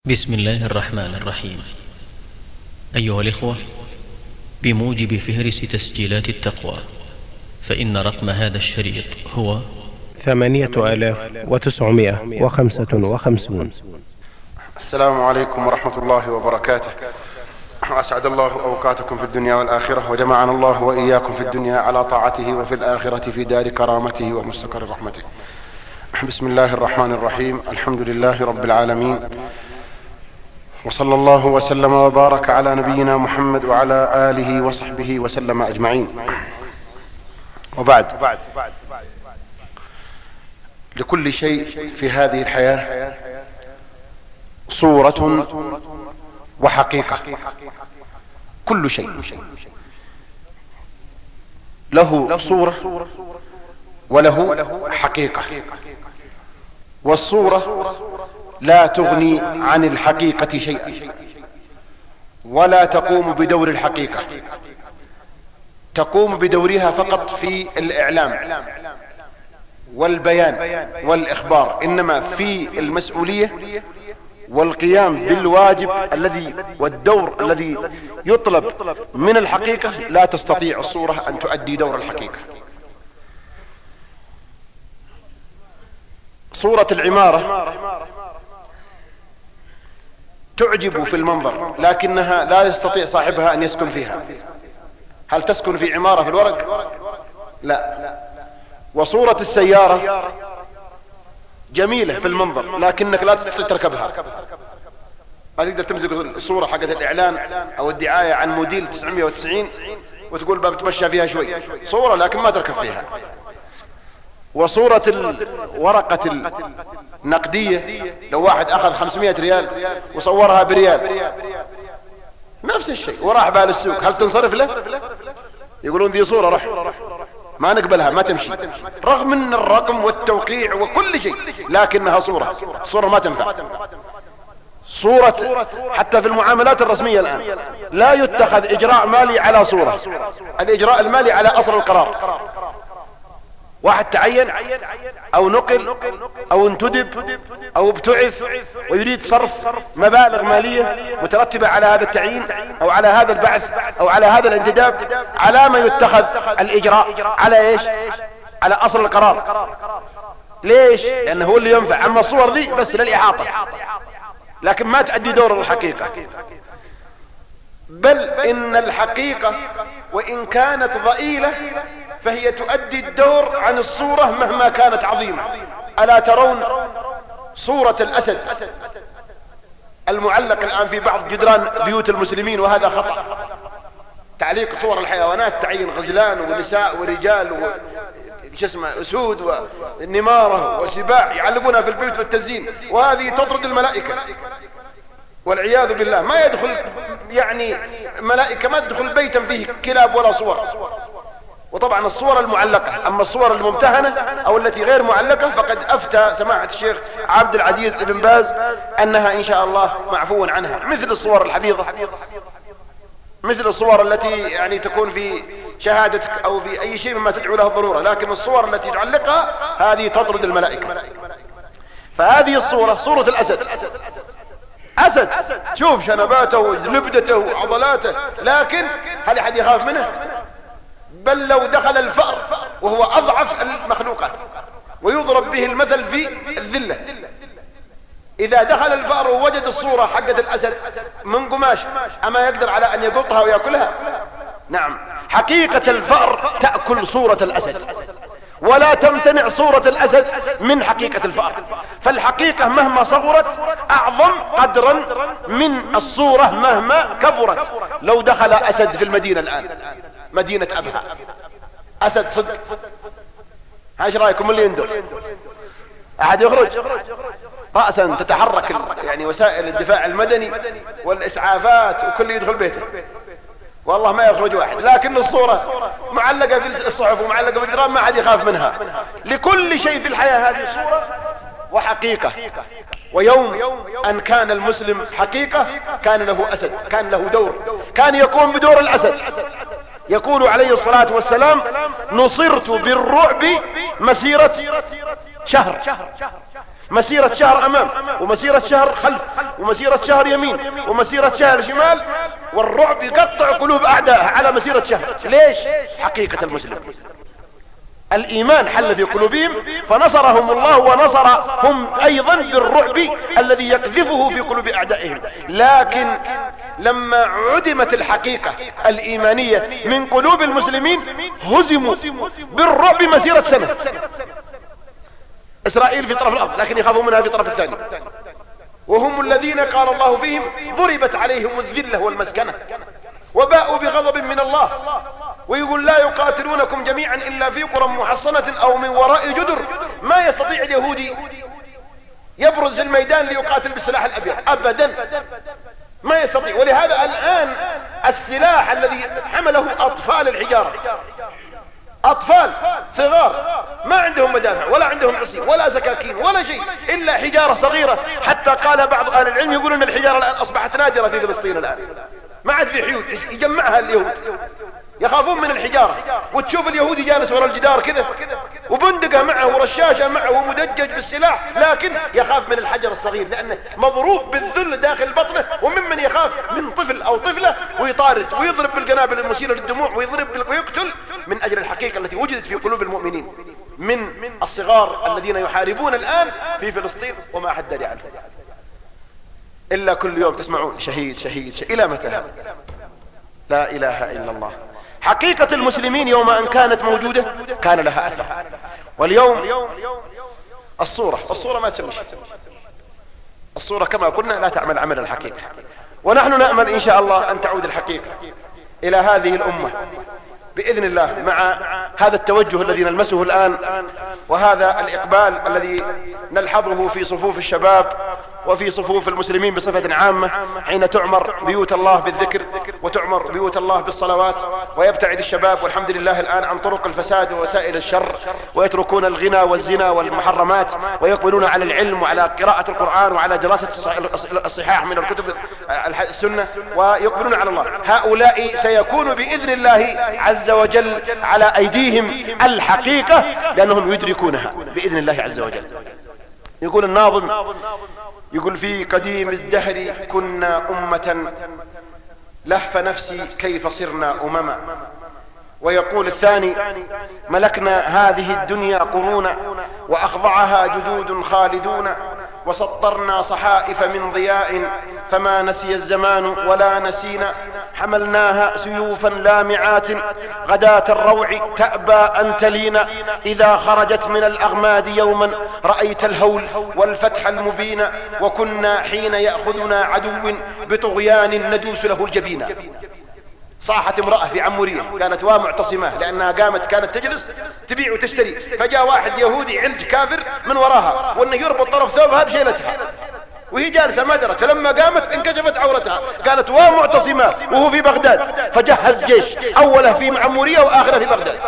بسم الله الرحمن الرحيم. أيها الإخوة، بموجب فهرس تسجيلات التقوى، فإن رقم هذا الشريط هو 8955. السلام عليكم ورحمة الله وبركاته. أسعد الله أوقاتكم في الدنيا والآخرة، وجمعنا الله وإياكم في الدنيا على طاعته، وفي الآخرة في دار كرامته ومستقر رحمته. بسم الله الرحمن الرحيم. الحمد لله رب العالمين، وصلى الله وسلم وبارك على نبينا محمد وعلى آله وصحبه وسلم أجمعين. وبعد، لكل شيء في هذه الحياة صورة وحقيقة. كل شيء له صورة وله حقيقة، والصورة لا تغني عن الحقيقة شيئا، ولا تقوم بدور الحقيقة، تقوم بدورها فقط في الإعلام والبيان والإخبار، إنما في المسؤولية والقيام بالواجب الذي والدور الذي يطلب من الحقيقة لا تستطيع الصورة أن تؤدي دور الحقيقة. صورة العمارة تعجب في المنظر، لكنها لا يستطيع صاحبها أن يسكن فيها. هل تسكن في عمارة في الورق؟ لا. وصورة السيارة جميلة في المنظر، لكنك لا تستطيع تركبها. ما تقدر تمسك الصورة حقت الإعلان أو الدعاية عن موديل 990 وتقول بتمشى فيها شوي، صورة لكن ما تركب فيها. وصورة الورقة النقدية، لو واحد أخذ 500 ريال وصورها بريال، نفس الشيء، وراح بها للسوق، هل تنصرف له؟ يقولون ذي صورة، رح ما نقبلها، ما تمشي، رغم من الرقم والتوقيع وكل شيء، لكنها صورة ما تنفع. صورة حتى في المعاملات الرسمية الآن لا يتخذ إجراء مالي على صورة، الإجراء المالي على أصل القرار. واحد تعين أو نقل أو انتدب أو ابتعث ويريد صرف مبالغ مالية مترتبة على هذا التعيين أو على هذا البعث أو على هذا الانتداب، على ما يتخذ الإجراء على إيش؟ على أصل القرار. ليش؟ لأنه هو اللي ينفع. أما الصور ذي بس للإحاطة، لكن ما تؤدي دور الحقيقة. بل إن الحقيقة وإن كانت ضئيلة فهي تؤدي الدور عن الصورة مهما كانت عظيمة. ألا ترون صورة الأسد المعلق الآن في بعض جدران بيوت المسلمين؟ وهذا خطأ. تعليق صور الحيوانات، تعيين غزلان ونساء ورجال أسود ونمارة وسباع يعلقونها في البيوت للتزيين، وهذه تطرد الملائكة والعياذ بالله. ما يدخل ملائكة ما تدخل بيتا فيه كلاب ولا صور. وطبعا الصور المعلقة. أما الصور الممتهنة أو التي غير معلقة فقد أفتى سماحة الشيخ عبد العزيز بن باز أنها إن شاء الله معفو عنها، مثل الصور الحفيظة، مثل الصور التي تكون في شهادتك أو في أي شيء مما تدعو له الضرورة، لكن الصور التي تعلقها هذه تطرد الملائكة. فهذه الصورة صورة الأسد. أسد شوف شنباته ولبدته وعضلاته، لكن هل أحد يخاف منه؟ بل لو دخل الفأر وهو أضعف المخلوقات ويضرب به المثل في الذلة، إذا دخل الفأر ووجد الصورة حقت الأسد من قماش أما يقدر على أن يقطها ويأكلها؟ نعم. حقيقة الفأر تأكل صورة الأسد، ولا تمتنع صورة الأسد من حقيقة الفأر. فالحقيقة مهما صغرت أعظم قدرا من الصورة مهما كبرت. لو دخل أسد في المدينة الآن، مدينة أبها، أسد صدق، ايش رأيكم اللي يندر؟ أحد يخرج؟ رأسا تتحرك وسائل الدفاع المدني والإسعافات وكل يدخل بيته، والله ما يخرج واحد. لكن الصورة معلقة في الصحف ومعلقة في الجدران ما حد يخاف منها. لكل شيء في الحياة هذه صورة وحقيقة. ويوم أن كان المسلم حقيقة كان له أسد، كان له دور، كان يقوم بدور الأسد. يقول عليه الصلاة والسلام: نصرت بالرعب مسيرة شهر. مسيرة شهر أمام ومسيرة شهر خلف ومسيرة شهر يمين ومسيرة شهر شمال، والرعب يقطع قلوب أعدائها على مسيرة شهر. ليش؟ حقيقة المسلم الإيمان حل في قلوبهم فنصرهم الله، ونصرهم أيضا بالرعب الذي يقذفه في قلوب أعدائهم. لكن لما عدمت الحقيقة الإيمانية من قلوب المسلمين هزموا بالرعب مسيرة سنة. إسرائيل في طرف الأرض لكن يخافوا منها في طرف الثاني، وهم الذين قال الله فيهم ضربت عليهم الذلة والمسكنة وباءوا بغضب من الله، ويقول لا يقاتلونكم جميعا إلا في قرى محصنة أو من وراء جدر. ما يستطيع اليهودي يبرز في الميدان ليقاتل بالسلاح الأبيض أبدا، ما يستطيع. ولهذا الآن السلاح الذي حمله أطفال الحجارة، أطفال صغار ما عندهم مدافع ولا عندهم عصي ولا سكاكين ولا شيء إلا حجارة صغيرة. حتى قال بعض أهل العلم يقولون أن الحجارة الآن أصبحت نادرة في فلسطين، الآن ما عاد في حيود يجمعها اليهود، يخافون من الحجارة. وتشوف اليهودي جالس وراء الجدار كذا وبندقه معه ورشاشة معه ومدجج بالسلاح، لكن يخاف من الحجر الصغير لأنه مضروب بالذل داخل بطنه. وممن يخاف من طفل أو طفلة ويطارد ويضرب بالقنابل المشيرة للدموع ويضرب ويقتل من أجل الحقيقة التي وجدت في قلوب المؤمنين من الصغار الذين يحاربون الآن في فلسطين وما حد داري عنه. إلا كل يوم تسمعون شهيد شهيد شهيد. إلى متى؟ لا إله إلا الله. حقيقة المسلمين يوم أن كانت موجودة كان لها أثر، واليوم الصورة ما تسوي شيء. الصورة كما قلنا لا تعمل عمل الحقيقة، ونحن نأمل إن شاء الله أن تعود الحقيقة إلى هذه الأمة بإذن الله، مع هذا التوجه الذي نلمسه الآن وهذا الإقبال الذي نلحظه في صفوف الشباب وفي صفوف المسلمين بصفة عامة، حين تعمر بيوت الله بالذكر وتعمر بيوت الله بالصلوات، ويبتعد الشباب والحمد لله الآن عن طرق الفساد ووسائل الشر، ويتركون الغنى والزنا والمحرمات ويقبلون على العلم وعلى قراءة القرآن وعلى دراسة الصحاح من الكتب السنة، ويقبلون على الله. هؤلاء سيكون بإذن الله عز وجل على أيديهم الحقيقة لأنهم يدركونها بإذن الله عز وجل. يقول الناظم، يقول في قديم الدهر كنا أمة لهف نفسي كيف صرنا أمما. ويقول الثاني ملكنا هذه الدنيا قرونا وأخضعها جدود خالدون، وسطرنا صحائف من ضياء فما نسي الزمان ولا نسينا، حملناها سيوفا لامعات غداة الروع تأبى أن تلينا، إذا خرجت من الأغماد يوما رأيت الهول والفتح المبين، وكنا حين يأخذنا عدو بطغيان ندوس له الجبين. صاحت امرأة في عمورية كانت ومعتصمة لأنها قامت كانت تجلس تبيع وتشتري، فجاء واحد يهودي علج كافر من وراها وأنه يربط طرف ثوبها بشيلتها وهي جالسة ما درت، فلما قامت انكشفت عورتها، قالت ومعتصمة وهو في بغداد، فجهز جيش أوله في عمورية وآخره في بغداد.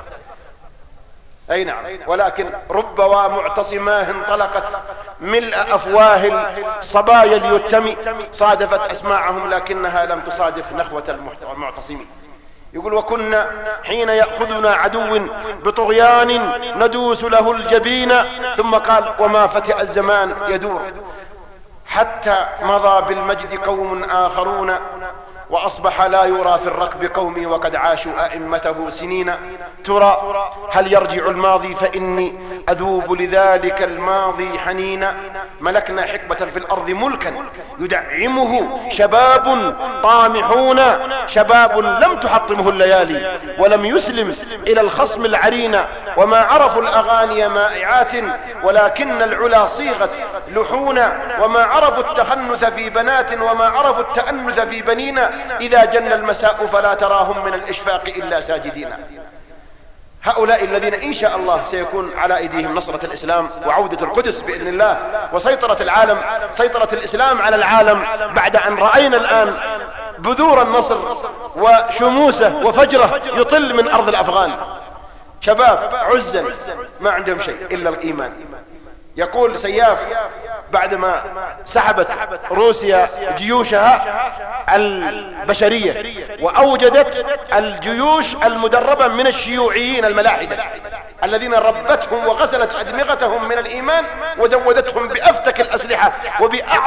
أي نعم، ولكن رب ومعتصماه انطلقت ملء أفواه الصبايا اليتم، صادفت أسماعهم لكنها لم تصادف نخوة المعتصمين. يقول وكنا حين يأخذنا عدو بطغيان ندوس له الجبين، ثم قال وما فتئ الزمان يدور حتى مضى بالمجد قوم آخرون، وأصبح لا يرى في الركب قومي وقد عاشوا أئمته سنين، ترى هل يرجع الماضي فإني أذوب لذلك الماضي حنينا، ملكنا حقبة في الأرض ملكا يدعمه شباب طامحون، شباب لم تحطمه الليالي ولم يسلم إلى الخصم العرين، وما عرفوا الأغاني مائعات ولكن العلا صيغت لحونا، وما عرفوا التخنث في بنات وما عرفوا التأنث في بنينا، إذا جن المساء فلا تراهم من الإشفاق إلا ساجدين. هؤلاء الذين إن شاء الله سيكون على أيديهم نصرة الإسلام وعودة القدس بإذن الله وسيطرة العالم، سيطرة الإسلام على العالم، بعد أن رأينا الآن بذور النصر وشموسه وفجره يطل من أرض الأفغان، شباب عزا ما عندهم شيء إلا الإيمان. يقول سياف بعدما سحبت روسيا جيوشها البشرية وأوجدت الجيوش المدربة من الشيوعيين الملاحدة الذين ربتهم وغسلت أدمغتهم من الإيمان وزودتهم بأفتك الأسلحة وبأعظم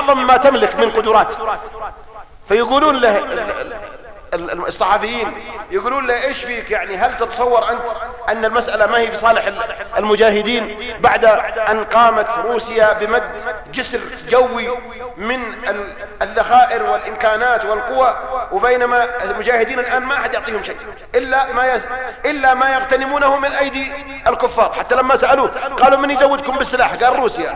اعظم ما تملك من قدرات. فيقولون له الصحفيين، يقولون له ايش فيك يعني، هل تتصور انت ان المسألة ما هي في صالح المجاهدين بعد ان قامت روسيا بمد جسر جوي من الذخائر والامكانات والقوى، وبينما المجاهدين الان ما احد يعطيهم شيء الا ما يغتنمونه من ايدي الكفار. حتى لما سألوه قالوا من يزودكم بالسلاح؟ قال روسيا.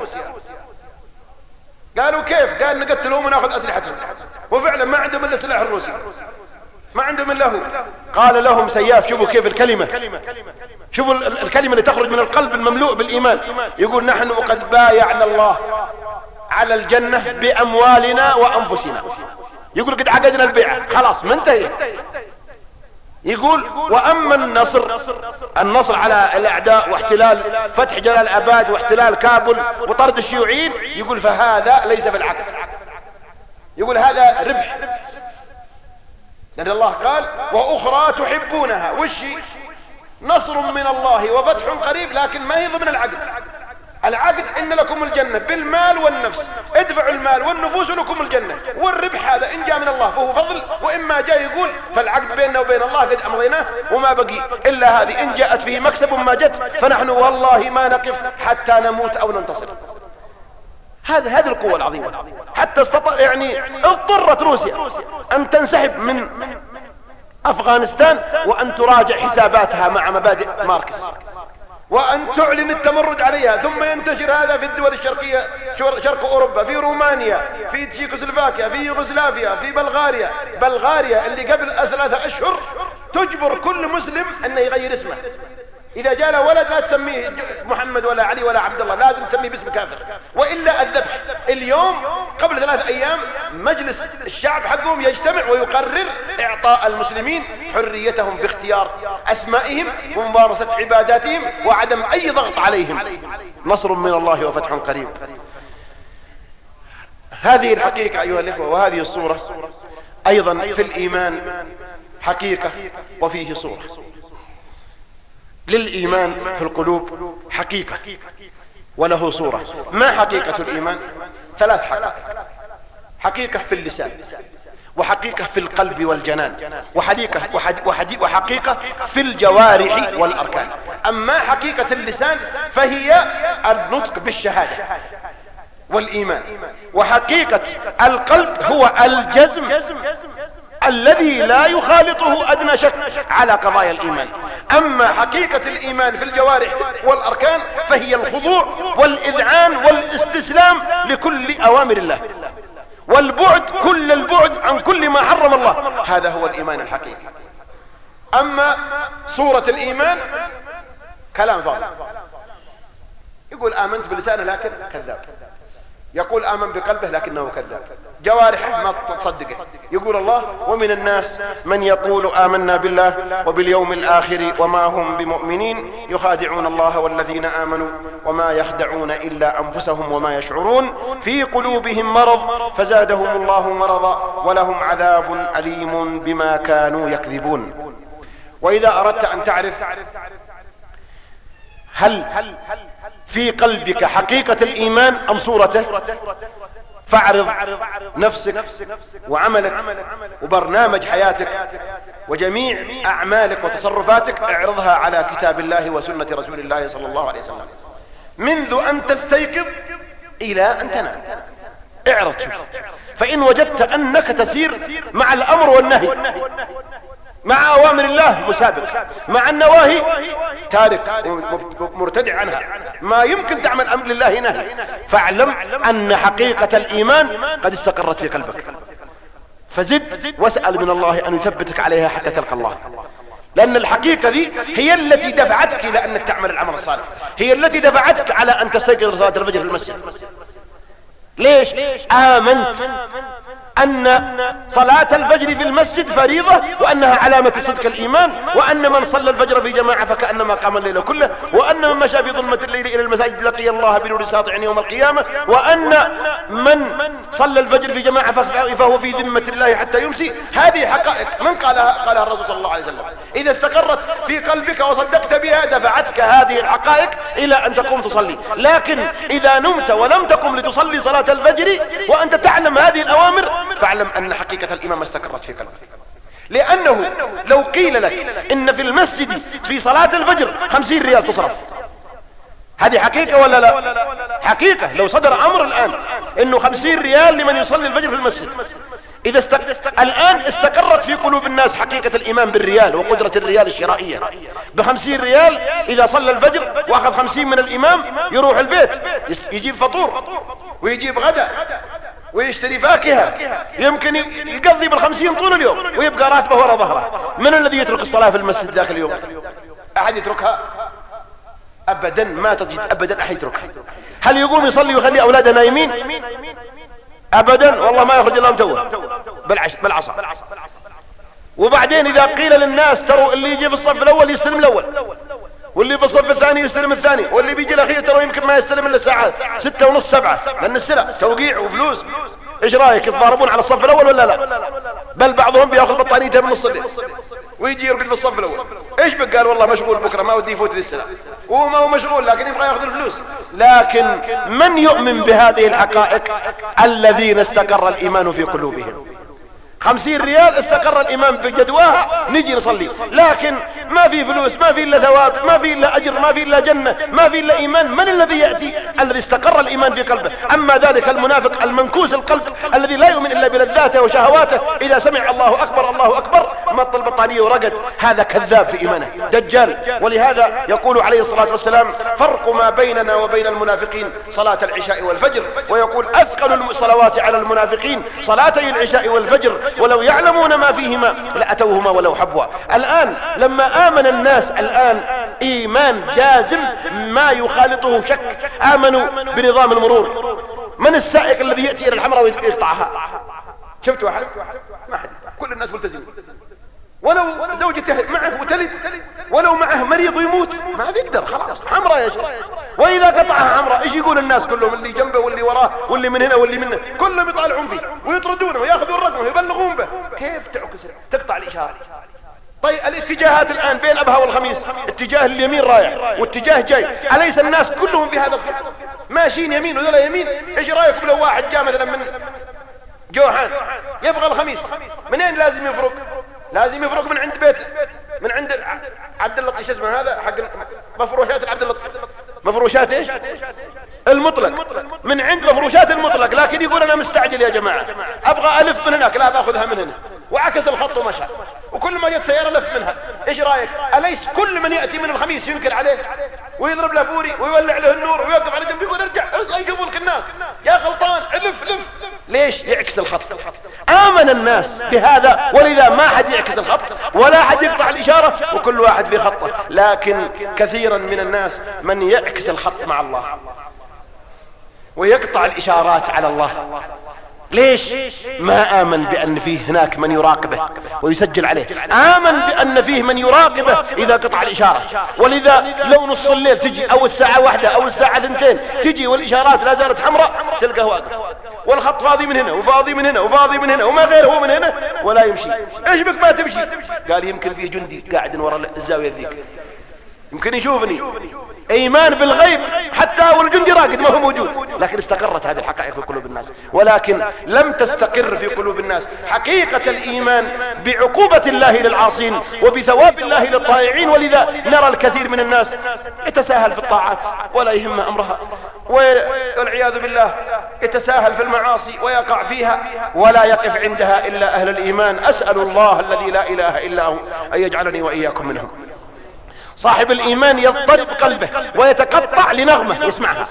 قالوا كيف؟ قال نقتلهم وناخذ اسلحتهم. وفعلا ما عندهم الا السلاح الروسي، ما عندهم الا هو. قال لهم سياف، شوفوا كيف الكلمة، شوفوا الكلمة اللي تخرج من القلب المملوء بالإيمان. يقول نحن قد بايعنا الله على الجنة بأموالنا وأنفسنا. يقول قد عقدنا البيعة، خلاص منتهي. يقول وأما النصر على الأعداء واحتلال فتح جلال آباد واحتلال كابل وطرد الشيوعيين، يقول فهذا ليس بالعقد، يقول هذا ربح. لأن الله قال وأخرى تحبونها، وش نصر من الله وفتح قريب، لكن ما هي ضمن العقد. العقد إن لكم الجنة بالمال والنفس، ادفعوا المال والنفوس لكم الجنة، والربح هذا إن جاء من الله فهو فضل، وإما جاء يقول فالعقد بيننا وبين الله قد أمضيناه وما بقي إلا هذه، إن جاءت فيه مكسب ما جت فنحن والله ما نقف حتى نموت أو ننتصر. هذه القوة العظيمة. حتى يعني اضطرت روسيا أن تنسحب من أفغانستان وأن تراجع حساباتها مع مبادئ ماركس، وأن تعلن التمرد عليها، ثم ينتشر هذا في الدول الشرقية، شرق أوروبا، في رومانيا، في تشيكوسلوفاكيا، في يوغوسلافيا، في بلغاريا اللي قبل 3 أشهر تجبر كل مسلم أنه يغير اسمه. إذا جاء له ولد لا تسميه محمد ولا علي ولا عبد الله، لازم تسميه باسم كافر، وإلا الذبح. اليوم قبل 3 أيام مجلس الشعب حقهم يجتمع ويقرر إعطاء المسلمين حريتهم في اختيار أسمائهم وممارسة عباداتهم وعدم أي ضغط عليهم. نصر من الله وفتح قريب. هذه الحقيقة أيها الإخوة، وهذه الصورة أيضا في الإيمان حقيقة وفيه صورة. للإيمان في القلوب حقيقة وله صورة. ما حقيقة الإيمان؟ 3 حقائق: حقيقة في اللسان، وحقيقة في القلب والجنان، وحقيقة في الجوارح والأركان. أما حقيقة اللسان فهي النطق بالشهادة والإيمان، وحقيقة القلب هو الجزم الذي لا يخالطه أدنى شك على قضايا الإيمان. أما حقيقة الإيمان في الجوارح والأركان فهي الخضوع والإذعان والاستسلام لكل أوامر الله، والبعد كل البعد عن كل ما حرم الله. هذا هو الإيمان الحقيقي. أما صورة الإيمان كلام فاضي، يقول آمنت بلسانه لكن كذاب، يقول آمن بقلبه لكنه كذاب، جوارحه ما تصدقه. يقول الله ومن الناس من يقول آمنا بالله وباليوم الآخر وما هم بمؤمنين يخادعون الله والذين آمنوا وما يخدعون إلا أنفسهم وما يشعرون في قلوبهم مرض فزادهم الله مرضا ولهم عذاب أليم بما كانوا يكذبون. وإذا أردت أن تعرف هل في قلبك حقيقة الإيمان أم صورته، فاعرض نفسك وعملك وبرنامج حياتك وجميع أعمالك وتصرفاتك، اعرضها على كتاب الله وسنة رسول الله صلى الله عليه وسلم منذ أن تستيقظ إلى أن تنام. اعرض شوف، فإن وجدت أنك تسير مع الأمر والنهي، مع أوامر الله مسابق، مع النواهي تارك مرتدع عنها، ما يمكن تعمل أمر لله نهي، فاعلم أن حقيقة الإيمان قد استقرت في قلبك. فزد واسأل من الله أن يثبتك عليها حتى تلقى الله، لأن الحقيقة ذي هي التي دفعتك إلى أنك تعمل العمل الصالح، هي التي دفعتك على أن تستيقظ صلاة الفجر في المسجد. ليش؟ آمنت أن صلاة الفجر في المسجد فريضة، وأنها علامة صدق الإيمان، وأن من صلى الفجر في جماعة فكأنما قام الليل كله، وأن من مشى في ظلمة الليل إلى المساجد لقي الله بنور ساطع يوم القيامة، وأن من صلى الفجر في جماعة فهو في ذمة الله حتى يمسي. هذه حقائق من قالها الرسول صلى الله عليه وسلم. إذا استقرت في قلبك وصدقت بها دفعتك هذه الحقائق إلى أن تقوم تصلي. لكن إذا نمت ولم تقم لتصلي صلاة الفجر وأنت تعلم هذه الأوامر، فاعلم أن حقيقة الإيمان ما استقرت في قلبك. لأنه لو قيل لك إن في المسجد في صلاة الفجر 50 ريال تصرف، هذه حقيقة ولا لا؟ حقيقة. لو صدر أمر الآن إنه 50 ريال لمن يصلي الفجر في المسجد، إذا الآن استقرت في قلوب الناس حقيقة الإيمان بالريال وقدرة الريال الشرائية. ب50 ريال إذا صلى الفجر وأخذ 50 من الإمام يروح البيت يجيب فطور ويجيب غدا ويشتري فاكهة، يمكن يقضي بال50 طول اليوم ويبقى راتبه وراء ظهره. من الذي يترك الصلاة في المسجد ذاك اليوم؟ أحد يتركها؟ أبدا ما تجد أبدا أحد يتركها. هل يقوم يصلي ويخلي أولاده نايمين؟ أبدا والله ما يخرج إلا متوه بالعصا. وبعدين إذا قيل للناس تروا اللي يجي في الصف الأول يستلم الأول، واللي في الصف الثاني يستلم الثاني، واللي بيجي الأخير ترى يمكن ما يستلم إلا الساعات 6:30 7، لأن السلع توقيع وفلوس. إيش رأيك؟ يتضاربون على الصف الأول ولا لا؟ بل بعضهم بياخذ بطانيته من نص الليل ويجي يرقد في الصف الأول. إيش بك؟ قال والله مشغول بكرة ما ودي يفوت للسلع. هو ما هو مشغول لكن يبغى ياخذ الفلوس. لكن من يؤمن بهذه الحقائق؟ الذين استقر الإيمان في قلوبهم. 50 ريال استقر الإيمان بجدواها نجي نصلي، لكن ما في فلوس، ما في إلا ثواب، ما في إلا أجر، ما في إلا جنة، ما في إلا إيمان. من الذي يأتي؟ الذي استقر الإيمان في قلبه. أما ذلك المنافق المنكوس القلب الذي لا يؤمن إلا بلذاته وشهواته، إذا سمع الله أكبر الله أكبر مط البطانية ورقد، هذا كذاب في إيمانه دجال. ولهذا يقول عليه الصلاة والسلام فرق ما بيننا وبين المنافقين صلاة العشاء والفجر، ويقول أثقل الصلوات على المنافقين صلاتي العشاء والفجر ولو يعلمون ما فيهما لأتوهما ولو حبوا. الآن لما آمن الناس الآن إيمان جازم ما يخالطه شك، آمنوا بنظام المرور. من السائق الذي يأتي إلى الحمراء ويقطعها؟ شفت واحد؟ ما حد، كل الناس ملتزمين. ولو زوجته معه وتلد، ولو معه مريض ويموت ما يقدر، خلاص حمراء يا شيخ. وإذا قطعها حمراء ايش يقول الناس كلهم؟ اللي جنبه واللي وراه واللي من هنا واللي منه كلهم يطالعون فيه ويطردونه وياخذون رقمه ويبلغون به. كيف تقطع الإشارة؟ طيب الاتجاهات الآن بين أبها والخميس، اتجاه اليمين رايح واتجاه جاي، أليس الناس كلهم في هذا الخط ماشيين يمين وذولا يمين؟ ايش رايكم لو واحد جاء مثلا من جوحان يبغى الخميس، منين لازم يفرق؟ لازم يفرق من عند بيت، من عند عبد اللطيف، شو اسمه هذا حق مفروشات عبد اللطيف، مفروشات ايش؟ المطلق، من عند مفروشات المطلق. لكن يقول انا مستعجل يا جماعه ابغى الف من هناك، لا باخذها من هنا، وعكس الخط ومشى، وكل ما جت سياره لف منها. ايش رايك؟ اليس كل من ياتي من الخميس ينكر عليه ويضرب له بوري ويولع له النور ويوقف على جنب يقول ارجع يقفوا لك الناس يا غلطان لف؟ ليش؟ يعكس الخط. آمن الناس بهذا، ولذا ما حد يعكس الخط ولا حد يقطع الإشارة، وكل واحد في خطه. لكن كثيرا من الناس من يعكس الخط مع الله ويقطع الإشارات على الله. ليش؟ ما آمن بأن فيه هناك من يراقبه ويسجل عليه، آمن بأن فيه من يراقبه إذا قطع الإشارة. ولذا لو نص الليل تجي أو الساعة 1 أو الساعة 2 تجي والإشارات لا زالت حمراء تلقاه واقف، والخط فاضي من هنا وفاضي من هنا وفاضي من هنا وما غيره من هنا ولا يمشي. ايش بك ما تمشي؟ قال يمكن فيه جندي قاعد وراء الزاوية ذيك يمكن يشوفني. ايمان بالغيب حتى والجندي راقد ما هو موجود. لكن استقرت هذه الحقائق في قلوب الناس، ولكن لم تستقر في قلوب الناس حقيقة الايمان بعقوبة الله للعاصين وبثواب الله للطائعين. ولذا نرى الكثير من الناس يتساهل في الطاعات ولا يهم امرها، والعياذ بالله يتساهل في المعاصي ويقع فيها ولا يقف عندها الا اهل الايمان. اسأل الله الذي لا اله الا هو ان يجعلني واياكم منهم. صاحب الإيمان يضطرب قلبه ويتقطع لنغمة يسمعها،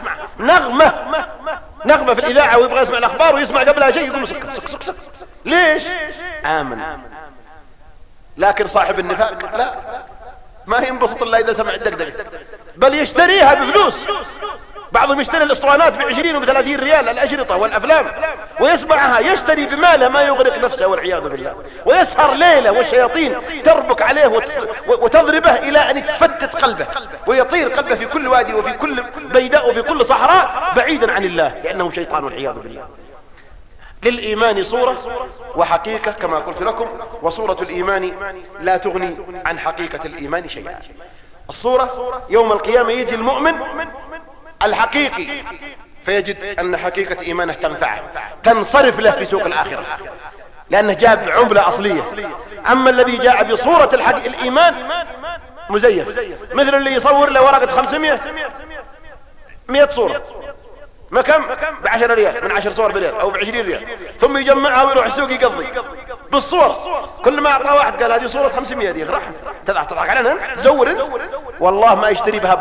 نغمة في الإذاعة ويبغى يسمع الأخبار ويسمع قبلها شيء يقوم سك. ليش؟ آمن. لكن صاحب النفاق لا، ما ينبسط إلا إذا سمع الدقدقة، بل يشتريها بفلوس. بعضهم يشتري الاسطوانات ب20 وب30 ريال الأجرطة والأفلام، ويسمعها يشتري بماله ما يغرق نفسه والعياذ بالله، ويسهر ليلة والشياطين تربك عليه وتضربه إلى أن تفتت قلبه ويطير قلبه في كل وادي وفي كل بيداء وفي كل صحراء بعيدا عن الله لأنه شيطان والعياذ بالله. للإيمان صورة وحقيقة كما قلت لكم، وصورة الإيمان لا تغني عن حقيقة الإيمان شيئا. الصورة يوم القيامة يجي المؤمن الحقيقي فيجد أن حقيقة إيمانه تنفعه تنصرف له في سوق الآخرة لأنه جاب عملة أصلية. أما الذي جاء بصورة الإيمان مزيف، مثل اللي يصور له ورقة 500 100 صورة ما كم ب10 ريال، من 10 صور بريال أو ب20 ريال، ثم يجمعها ويروح السوق يقضي بالصور. كل ما أعطى واحد قال هذه صورة 500 دي راح تضحك علينا أنت تزور أنت، والله ما يشتري بها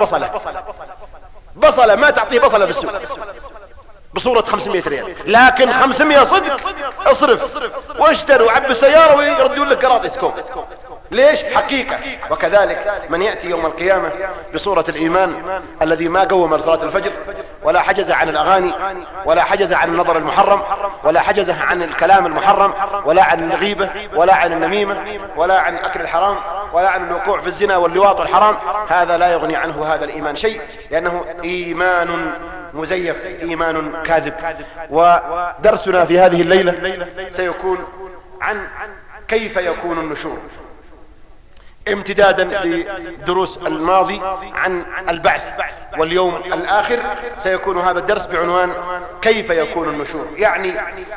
بصلة ما تعطيه بصلة في السوق بصورة 500 ريال، لكن 500 صدق اصرف واشتروا وعبوا السيارة ويردون لك قراطيس كوب. ليش؟ حقيقة. وكذلك من يأتي يوم القيامة بصورة الإيمان الذي ما قوم صلاة الفجر ولا حجز عن الأغاني ولا حجز عن النظر المحرم ولا حجز عن الكلام المحرم ولا عن الغيبة ولا عن النميمة ولا عن أكل الحرام ولا عن الوقوع في الزنا واللواط الحرام، هذا لا يغني عنه هذا الإيمان شيء، لأنه إيمان مزيف، إيمان كاذب. ودرسنا في هذه الليلة سيكون عن كيف يكون النشور، امتدادا لدروس الماضي عن البعث واليوم الآخر. سيكون هذا الدرس بعنوان كيف يكون النشور، يعني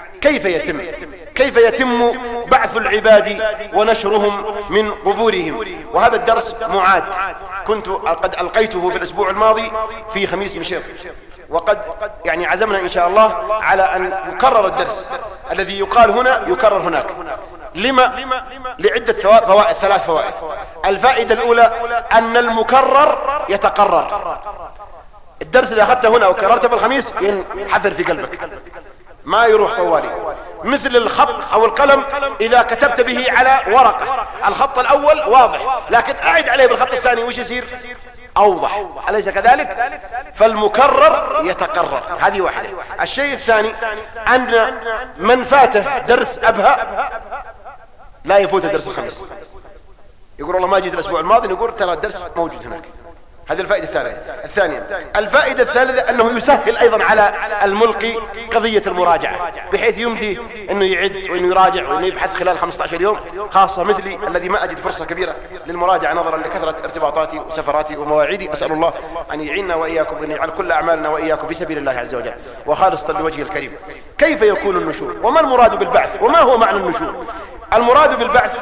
كيف يتم بعث العباد ونشرهم من قبورهم. وهذا الدرس معاد، كنت قد ألقيته في الأسبوع الماضي في خميس مشيط، وقد يعني عزمنا إن شاء الله على أن يكرر الدرس الذي يقال هنا يكرر هناك. لما؟ لعدة فوائد، 3 فوائد. الفائدة الأولى أن المكرر يتقرر. الدرس إذا أخذته هنا وكررته في الخميس ينحفر في قلبك ما يروح طوالي، مثل الخط أو القلم إذا كتبت به على ورقة الخط الأول واضح، لكن أعد عليه بالخط الثاني وش يصير؟ أوضح، أليس كذلك؟ فالمكرر يتقرر، هذه واحدة. الشيء الثاني أن من فاته درس أبها لا يفوت درس الخميس، يقول والله ما جيت الأسبوع الماضي، نقول ترى الدرس موجود هناك. هذه الفائدة الثانية. الفائدة الثالثة أنه يسهل أيضا على الملقي قضية المراجعة، بحيث يمدي أنه يعد وأنه يراجع وأنه يبحث خلال 15 يوم، خاصة مثلي الذي ما أجد فرصة كبيرة للمراجعة نظرا لكثرة ارتباطاتي وسفراتي ومواعيدي. أسأل الله أن يعيننا وإياكم وأن يجعل كل أعمالنا وإياكم في سبيل الله عز وجل وخالصة لوجهه الكريم. كيف يكون النشور؟ وما المراد بالبعث؟ وما هو معنى النشور؟ المراد بالبعث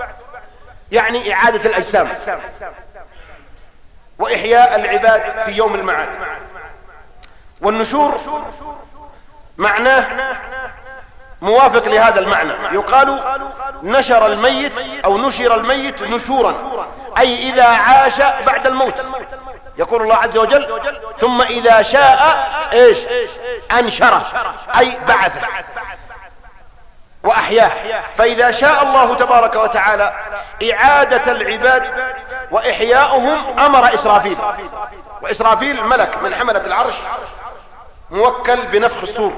يعني إعادة الأجسام وإحياء العباد في يوم المعاد. والنشور معناه موافق لهذا المعنى، يقال نشر الميت أو نشر الميت نشورا، أي إذا عاش بعد الموت. يقول الله عز وجل ثم إذا شاء إيش؟ أنشره، أي بعث وأحياه. فإذا شاء الله تبارك وتعالى إعادة العباد وإحياؤهم أمر إسرافيل، وإسرافيل ملك من حملة العرش موكل بنفخ الصور،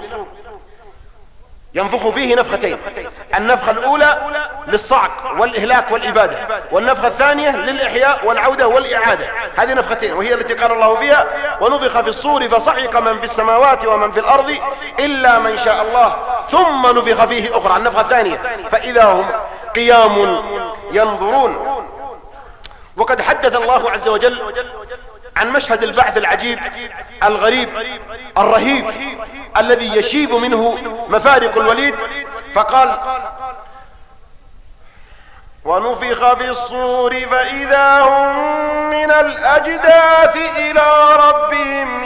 ينفخ فيه نفختين، النفخة الأولى للصعق والإهلاك والإبادة، والنفخة الثانية للإحياء والعودة والإعادة. هذه نفختين وهي التي قال الله فيها ونفخ في الصور فصعق من في السماوات ومن في الأرض إلا من شاء الله ثم نفخ فيه أخرى، النفخة الثانية، فإذا هم قيام ينظرون. وقد حدث الله عز وجل عن مشهد البعث العجيب الغريب الرهيب الذي يشيب منه مفارق الوليد، فقال ونفخ في الصور فإذا هم من الأجداث إلى ربهم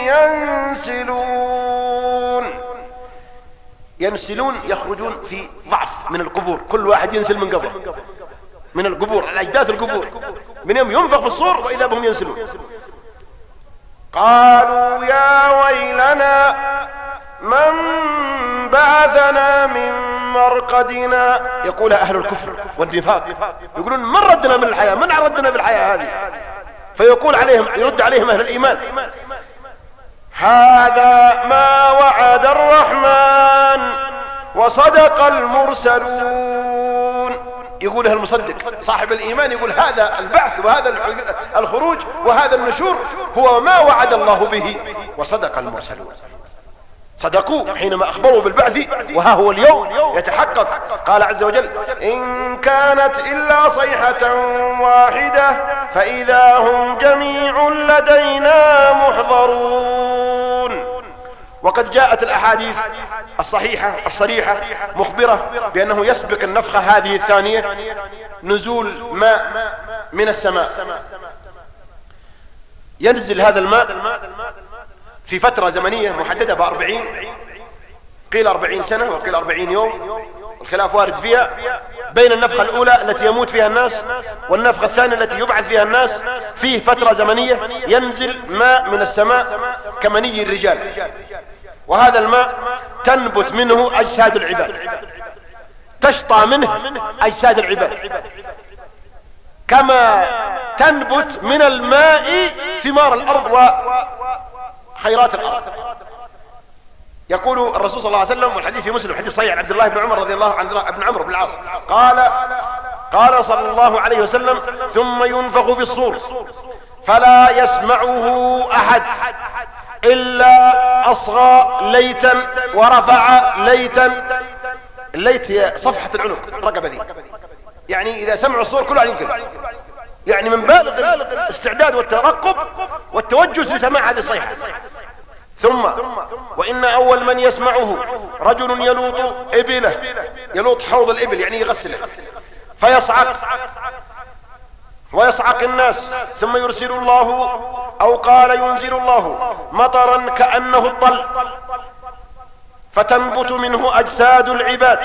ينسلون، يخرجون في ضعف من القبور، كل واحد ينسل من قبره من القبور، الأجداث القبور، من يوم ينفخ في الصور وإذا بهم ينسلون. قالوا يا ويلنا من بعثنا من مرقدنا، يقول أهل الكفر والنفاق، يقولون من ردنا من الحياة، من ردنا بالحياة هذه؟ فيقول عليهم، يرد عليهم أهل الإيمان هذا ما وعد الرحمن وصدق المرسلون. يقولها المصدق صاحب الإيمان، يقول هذا البعث وهذا الخروج وهذا النشور هو ما وعد الله به، وصدق المرسلون. صدقوا حينما أخبروا بالبعث، وها هو اليوم يتحقق. قال عز وجل: إن كانت إلا صيحة واحدة فإذا هم جميع لدينا محضرون. وقد جاءت الأحاديث الصحيحة الصريحة مخبرة بأنه يسبق النفخة هذه الثانية نزول ماء من السماء. ينزل هذا الماء في فترة زمنية محددة ب40، قيل 40 سنة وقيل 40 يوم، الخلاف وارد فيها، بين النفخة الأولى التي يموت فيها الناس والنفخة الثانية التي يبعث فيها الناس. فيه فترة زمنية ينزل ماء من السماء كمني الرجال، وهذا الماء تنبت منه أجساد العباد، تشطى منه أجساد العباد، كما تنبت من الماء ثمار الأرض وخيرات الأرض. يقول الرسول صلى الله عليه وسلم، والحديث في مسلم، حديث صحيح عن عبد الله بن عمر رضي الله عنه، ابن عمرو بن العاص، قال صلى الله عليه وسلم: ثم ينفخ في الصور فلا يسمعه أحد إلا أصغى ليتا ورفع ليتا. الليت هي صفحة العنق، الرقبة ذي، يعني إذا سمعوا الصور كلها يمكن، يعني من بالغ الاستعداد والترقب والتوجس لسماع هذه الصيحة. ثم وإن أول من يسمعه رجل يلوط إبله، يلوط حوض الإبل يعني يغسله، ويصعق الناس، ثم يرسل الله أو قال ينزل الله مطرا كأنه الطل فتنبت منه أجساد العباد،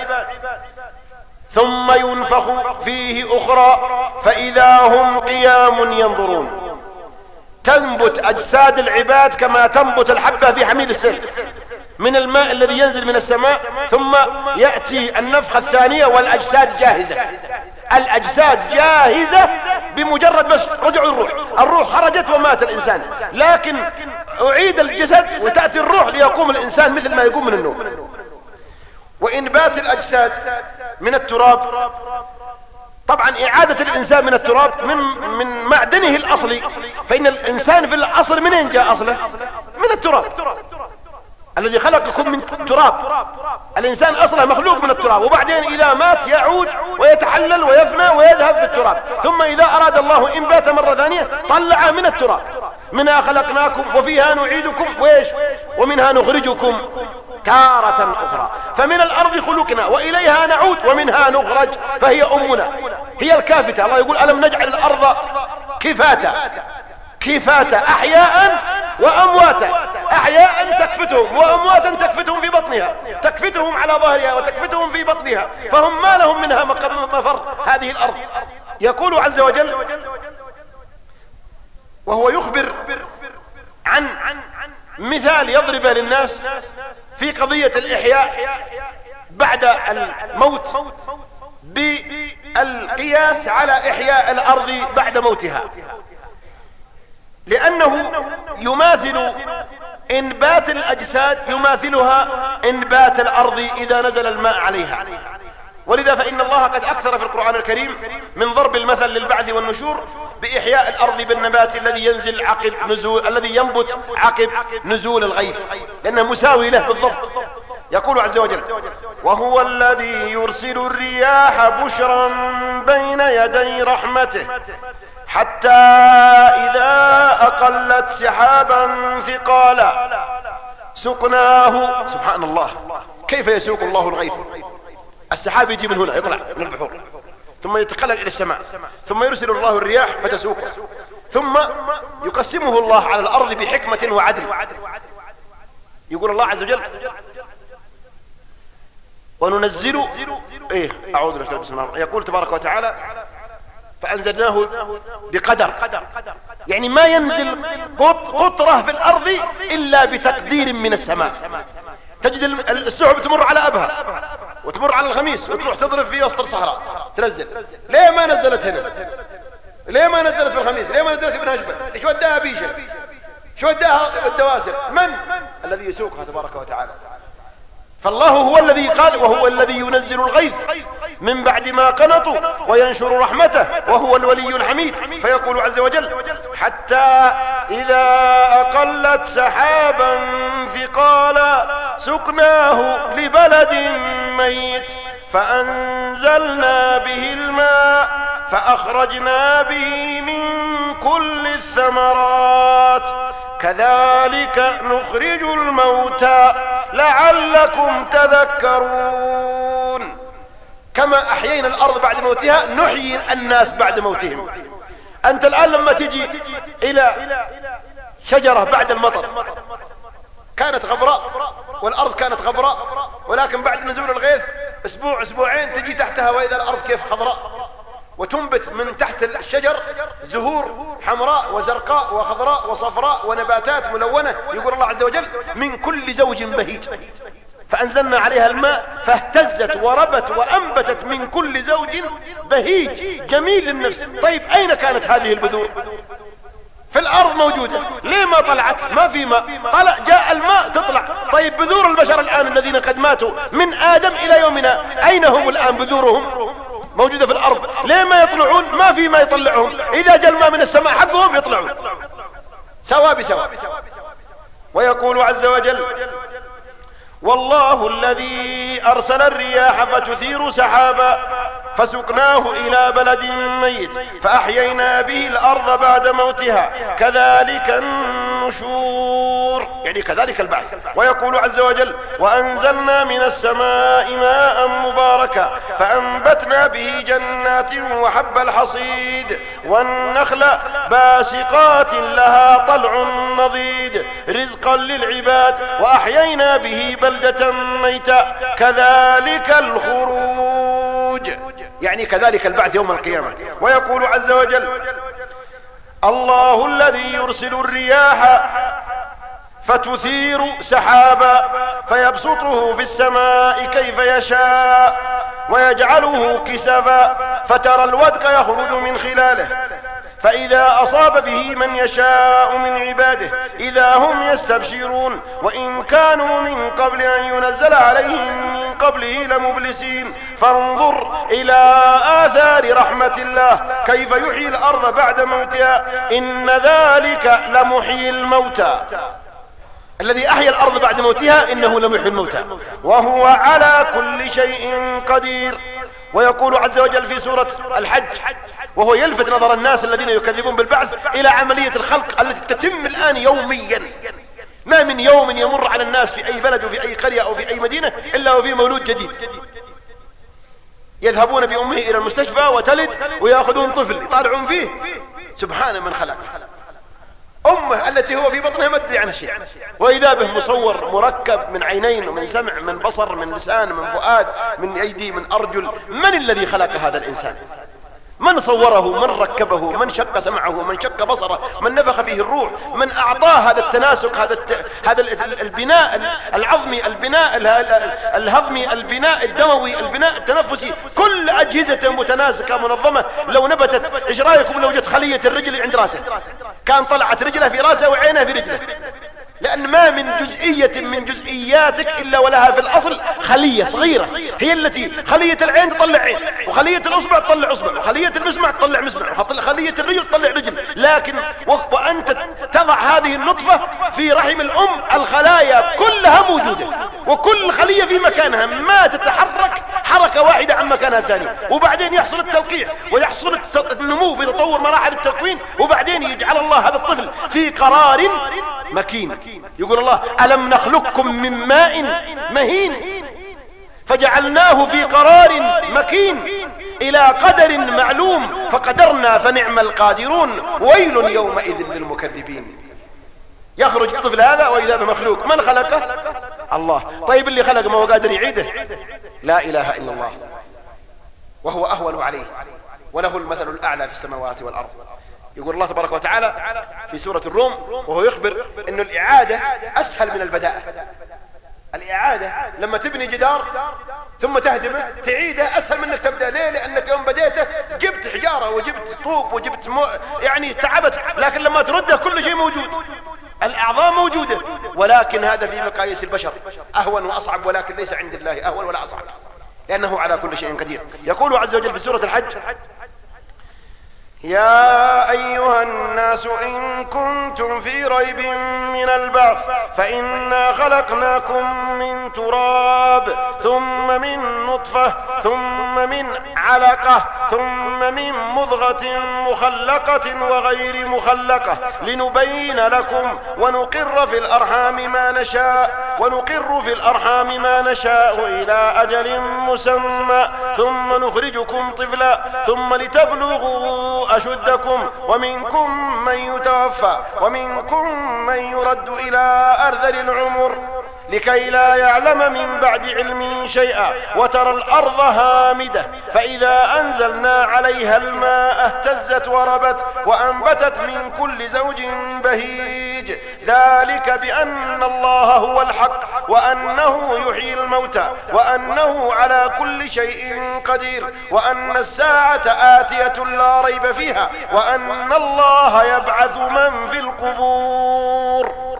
ثم ينفخ فيه أخرى فإذا هم قيام ينظرون. تنبت أجساد العباد كما تنبت الحبة في حميد السيل من الماء الذي ينزل من السماء، ثم يأتي النفخة الثانية والأجساد جاهزة. الأجساد جاهزة بمجرد بس رجعوا الروح خرجت ومات الإنسان، لكن أعيد الجسد وتأتي الروح ليقوم الإنسان مثل ما يقوم من النوم. وإنبات الأجساد من التراب، طبعا إعادة الإنسان من التراب من معدنه الأصلي، فإن الإنسان في الأصل منين جاء أصله؟ من التراب الذي خلقكم من تراب. الإنسان أصله مخلوق من التراب، وبعدين إذا مات يعود ويتحلل ويفنى ويذهب في التراب، ثم إذا أراد الله إنبات مرة ثانية طلع من التراب. منها خلقناكم وفيها نعيدكم ومنها نخرجكم تارة أخرى. فمن الأرض خلقنا وإليها نعود ومنها نخرج، فهي أمنا، هي الكافتة. الله يقول: ألم نجعل الأرض كفاتا أحياء وأمواتا، أحياء تكفتهم وأمواتا تكفتهم في بطنها، تكفتهم على ظهرها وتكفتهم في بطنها، فهم ما لهم منها مفر هذه الأرض. يقول عز وجل وهو يخبر عن مثال يضرب للناس في قضية الإحياء بعد الموت بالقياس على إحياء الأرض بعد موتها، لأنه يماثل إنبات الأجساد يماثلها إنبات الأرض إذا نزل الماء عليها. ولذا فإن الله قد أكثر في القرآن الكريم من ضرب المثل للبعث والنشور بإحياء الأرض بالنبات الذي ينزل عقب نزول، الذي ينبت عقب نزول الغيث، لأنه مساوي له بالضبط. يقول عز وجل: وهو الذي يرسل الرياح بشرا بين يدي رحمته حتى إذا أقلت سحابا ثقالا سقناه. سبحان الله، كيف يسوق الله الغيث؟ السحاب يجي من هنا، يطلع من البحور، ثم يتقلل إلى السماء، ثم يرسل الله الرياح فتسوقه، ثم يقسمه الله على الأرض بحكمة وعدل. يقول الله عز وجل: وننزل أعوذ بالله بسم الله. يقول تبارك وتعالى: فأنزلناه بقدر، يعني ما ينزل قطرة في الأرض إلا بتقدير من السماء. تجد السحب تمر على أبها وتمر على الخميس وتروح تضرب في وسط الصحراء تنزل. ليه ما نزلت هنا؟ ليه ما نزلت في الخميس؟ ليه ما نزلت في ابن هشبل؟ ايش وداها بيشة؟ ايش وداها الدواسر؟ من الذي يسوقها تبارك وتعالى؟ فالله هو الذي قال وهو الذي ينزل الغيث من بعد ما قنطوا وينشر رحمته وهو الولي الحميد. فيقول عز وجل: حتى إذا أقلت سحابا ثقالا سقناه لبلد ميت فأنزلنا به الماء فأخرجنا به من كل الثمرات كذلك نخرج الموتى لعلكم تذكرون. كما أحيينا الأرض بعد موتها نحيي الناس بعد موتهم. أنت الآن لما تجي إلى شجرة بعد المطر كانت غبراء والأرض كانت غبراء، ولكن بعد نزول الغيث أسبوع أسبوعين تجي تحتها وإذا الأرض كيف خضراء، وتنبت من تحت الشجر زهور حمراء وزرقاء وخضراء وصفراء ونباتات ملونة. يقول الله عز وجل: من كل زوج بهيج فأنزلنا عليها الماء فاهتزت وربت وأنبتت من كل زوج بهيج جميل للنفس. طيب أين كانت هذه البذور؟ في الأرض موجودة، ليه ما طلعت؟ ما في ماء، طلع جاء الماء تطلع. طيب بذور البشر الآن الذين قد ماتوا من آدم إلى يومنا أين هم الآن؟ بذورهم موجودة في الأرض، ليه ما يطلعون؟ ما في ما يطلعهم. إذا جاء الماء من السماء حقهم يطلعون سوا بسوا. ويقول عز وجل: والله الذي أرسل الرياح فتثير سحابا فسقناه إلى بلد ميت فأحيينا به الأرض بعد موتها كذلك النشور، يعني كذلك البعث. ويقول عز وجل: وأنزلنا من السماء ماء مباركا فأنبتنا به جنات وحب الحصيد والنخل باسقات لها طلع نضيد رزقا للعباد وأحيينا به بلدة ميتا كذلك الخروج، يعني كذلك البعث يوم القيامة. ويقول عز وجل: الله الذي يرسل الرياح فتثير سحابا فيبسطه في السماء كيف يشاء ويجعله كسفا فترى الودق يخرج من خلاله فإذا أصاب به من يشاء من عباده إذا هم يستبشرون وإن كانوا من قبل أن ينزل عليهم من قبله لمبلسين فانظر إلى آثار رحمة الله كيف يحيي الأرض بعد موتها إن ذلك لمحيي الموتى. الذي أحيا الأرض بعد موتها إنه لمحيي الموتى وهو على كل شيء قدير. ويقول عز وجل في سورة الحج وهو يلفت نظر الناس الذين يكذبون بالبعث إلى عملية الخلق التي تتم الآن يوميا. ما من يوم يمر على الناس في أي بلد وفي أي قرية أو في أي مدينة إلا وفي مولود جديد. يذهبون بأمه إلى المستشفى وتلد ويأخذون طفل يطالعون فيه سبحان من خلق. أمه التي هو في بطنها ما تدري عنها شيء وإذا به مصور مركب من عينين ومن سمع من بصر من لسان من فؤاد من أيدي من أرجل. من الذي خلق هذا الإنسان؟ من صوره؟ من ركبه؟ من شق سمعه؟ من شق بصره؟ من نفخ فيه الروح؟ من أعطاه هذا التناسق هذا البناء العظمي البناء الهضمي البناء الدموي البناء التنفسي كل أجهزة متناسقة منظمة. لو نبتت إيش رأيكم لو جت خلية الرجل عند راسه كان طلعت رجله في راسه وعينه في رجله؟ لأن ما من جزئية من جزئياتك إلا ولها في الأصل خلية صغيرة هي التي خلية العين تطلع عين وخلية الأصبع تطلع أصبع وخلية المسمع تطلع مسمع وخلية الرجل تطلع رجل. لكن وأنت تضع هذه النطفة في رحم الأم الخلايا كلها موجودة وكل خلية في مكانها ما تتحرك حركة واحدة عن مكانها الثاني. وبعدين يحصل التلقيح ويحصل النمو في تطور مراحل التكوين وبعدين يجعل الله هذا الطفل في قرار مكين. يقول الله: ألم نخلقكم من ماء مهين فجعلناه في قرار مكين إلى قدر معلوم فقدرنا فنعم القادرون ويل يومئذ للمكذبين. يخرج الطفل هذا وإذا بمخلوق من خلقه؟ الله. طيب اللي خلق ما هو قادر يعيده؟ لا إله إلا الله وهو أهون عليه وله المثل الأعلى في السماوات والأرض. يقول الله تبارك وتعالى في سورة الروم وهو يخبر أن الإعادة أسهل من البداءة. الإعادة لما تبني جدار ثم تهدمه تعيده أسهل من أنك تبدأ. ليه؟ لأنك يوم بديته جبت حجارة وجبت طوب وجبت يعني تعبت، لكن لما ترده كل شيء موجود الأعضاء موجودة. ولكن هذا في مقاييس البشر أهون وأصعب، ولكن ليس عند الله أهون ولا أصعب، لأنه على كل شيء قدير. يقول عز وجل في سورة الحج: يا أيها الناس إن كنتم في ريب من البعث فإنا خلقناكم من تراب ثم من نطفة ثم من علقة ثم من مضغة مخلقة وغير مخلقة لنبين لكم ونقر في الأرحام ما نشاء إلى أجل مسمى ثم نخرجكم طفلا ثم لتبلغوا أشدكم ومنكم من يتوفى ومنكم من يرد إلى أرذل العمر لكي لا يعلم من بعد علم شيئا وترى الأرض هامدة فإذا أنزلنا عليها الماء اهتزت وربت وأنبتت من كل زوج بهيج ذلك بأن الله هو الحق وأنه يحيي الموتى وأنه على كل شيء قدير وأن الساعة آتية لا ريب فيها وأن الله يبعث من في القبور.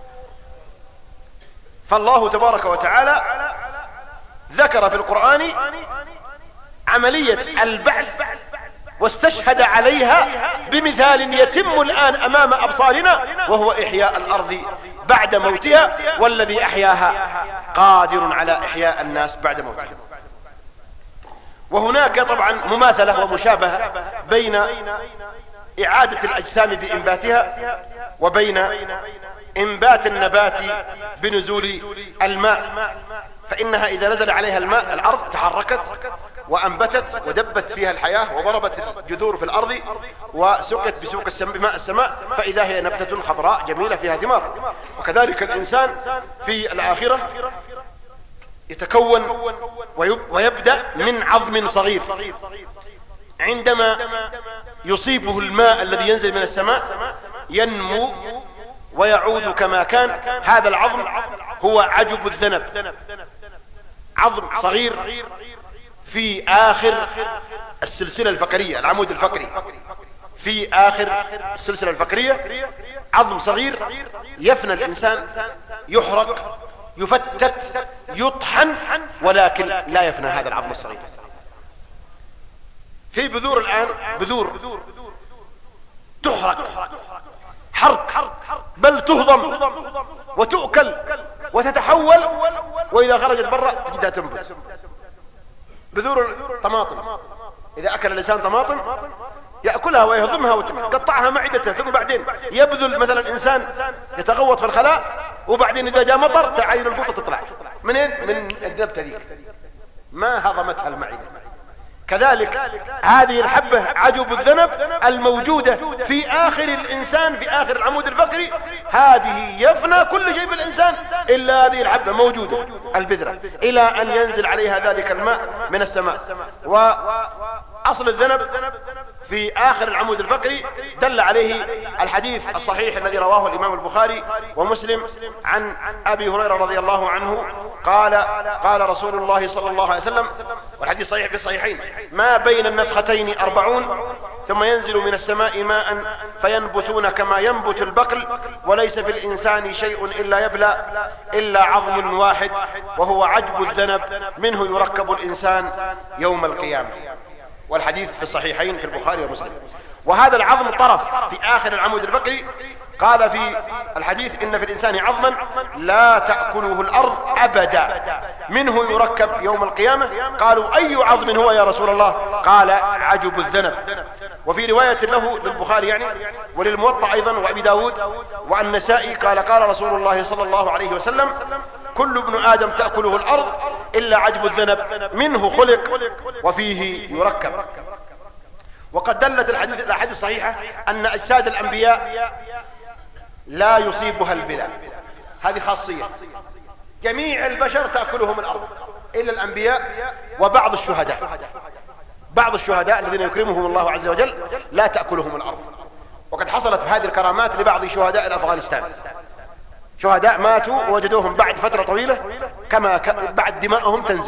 فالله تبارك وتعالى ذكر في القرآن عملية البعث واستشهد عليها بمثال يتم الآن أمام أبصارنا وهو إحياء الأرض بعد موتها، والذي أحياها قادر على إحياء الناس بعد موتها. وهناك طبعا مماثلة ومشابهة بين إعادة الأجسام بإنباتها وبين إنبات النبات بنزول الماء، فإنها إذا نزل عليها الماء الأرض تحركت وأنبتت ودبت فيها الحياة وضربت الجذور في الأرض وسقت بسوق بماء السماء فإذا هي نبتة خضراء جميلة فيها ثمار. وكذلك الإنسان في الآخرة يتكون ويبدأ من عظم صغير، عندما يصيبه الماء الذي ينزل من السماء ينمو ويعود كما كان. هذا العظم هو عجب الذنب، عظم صغير في آخر السلسلة الفقرية، العمود الفقري في آخر السلسلة الفقرية، عظم صغير يفنى الإنسان، يحرق، يفتت، يطحن، ولكن لا يفنى هذا العظم الصغير. في بذور الآن، بذور تحرق حرق بل تهضم وتؤكل وتتحول، وإذا خرجت برا تجدها تنبت. بذور الطماطم، إذا أكل الإنسان طماطم يأكلها ويهضمها وتقطعها معدته، ثم بعدين يبذل مثلا إنسان يتغوط في الخلاء، وبعدين إذا جاء مطر تعاين القطة تطلع منين؟ من النبتة ذيك، ما هضمتها المعدة. كذلك هذه الحبة عجب الذنب الموجودة في آخر الإنسان، في آخر العمود الفقري، هذه يفنى كل شيء بالإنسان إلا هذه الحبة موجودة البذرة، إلى أن ينزل عليها ذلك الماء من السماء. وأصل الذنب في آخر العمود الفقري دل عليه الحديث الصحيح الذي رواه الإمام البخاري ومسلم عن أبي هريرة رضي الله عنه قال رسول الله صلى الله عليه وسلم، والحديث صحيح في الصحيحين: ما بين النفختين 40 ثم ينزل من السماء ماء فينبتون كما ينبت البقل وليس في الإنسان شيء إلا يبلى إلا عظم واحد وهو عجب الذنب منه يركب الإنسان يوم القيامة. والحديث في الصحيحين في البخاري ومسلم. وهذا العظم طرف في آخر العمود الفقري، قال في الحديث: إن في الإنسان عظما لا تأكله الأرض أبدا منه يركب يوم القيامة. قالوا: أي عظم هو يا رسول الله؟ قال: عجب الذنب. وفي رواية له للبخاري يعني وللموطأ أيضا وأبي داود والنسائي قال رسول الله صلى الله عليه وسلم: كل ابن آدم تأكله الأرض إلا عجب الذنب منه خلق وفيه يركب. وقد دلت الأحاديث الصحيحة أن أجساد الأنبياء لا يصيبها البلاء، هذه خاصية، جميع البشر تأكلهم الأرض إلا الأنبياء وبعض الشهداء. بعض الشهداء الذين يكرمهم الله عز وجل لا تأكلهم الأرض. وقد حصلت هذه الكرامات لبعض شهداء الأفغانستان، شهداء ماتوا ووجدوهم بعد فترة طويلة كما بعد دماءهم تنزف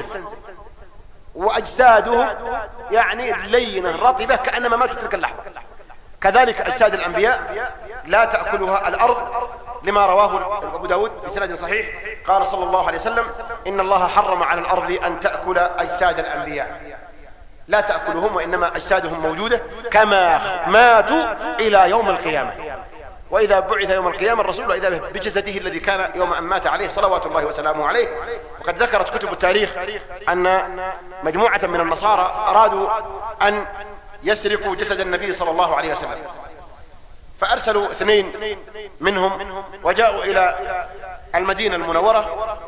وأجسادهم يعني لينة رطبة كأنما ماتوا تلك اللحظة. كذلك أجساد الأنبياء لا تأكلها الأرض، لما رواه أبو داود بسند صحيح قال صلى الله عليه وسلم: إن الله حرم على الأرض أن تأكل أجساد الأنبياء، لا تأكلهم وإنما أجسادهم موجودة كما ماتوا إلى يوم القيامة. وإذا بعث يوم القيامة الرسول وإذا بجسده الذي كان يوم أن مات عليه صلوات الله وسلامه عليه. وقد ذكرت كتب التاريخ أن مجموعة من النصارى أرادوا أن يسرقوا جسد النبي صلى الله عليه وسلم، فأرسلوا 2 منهم وجاءوا إلى المدينة المنورة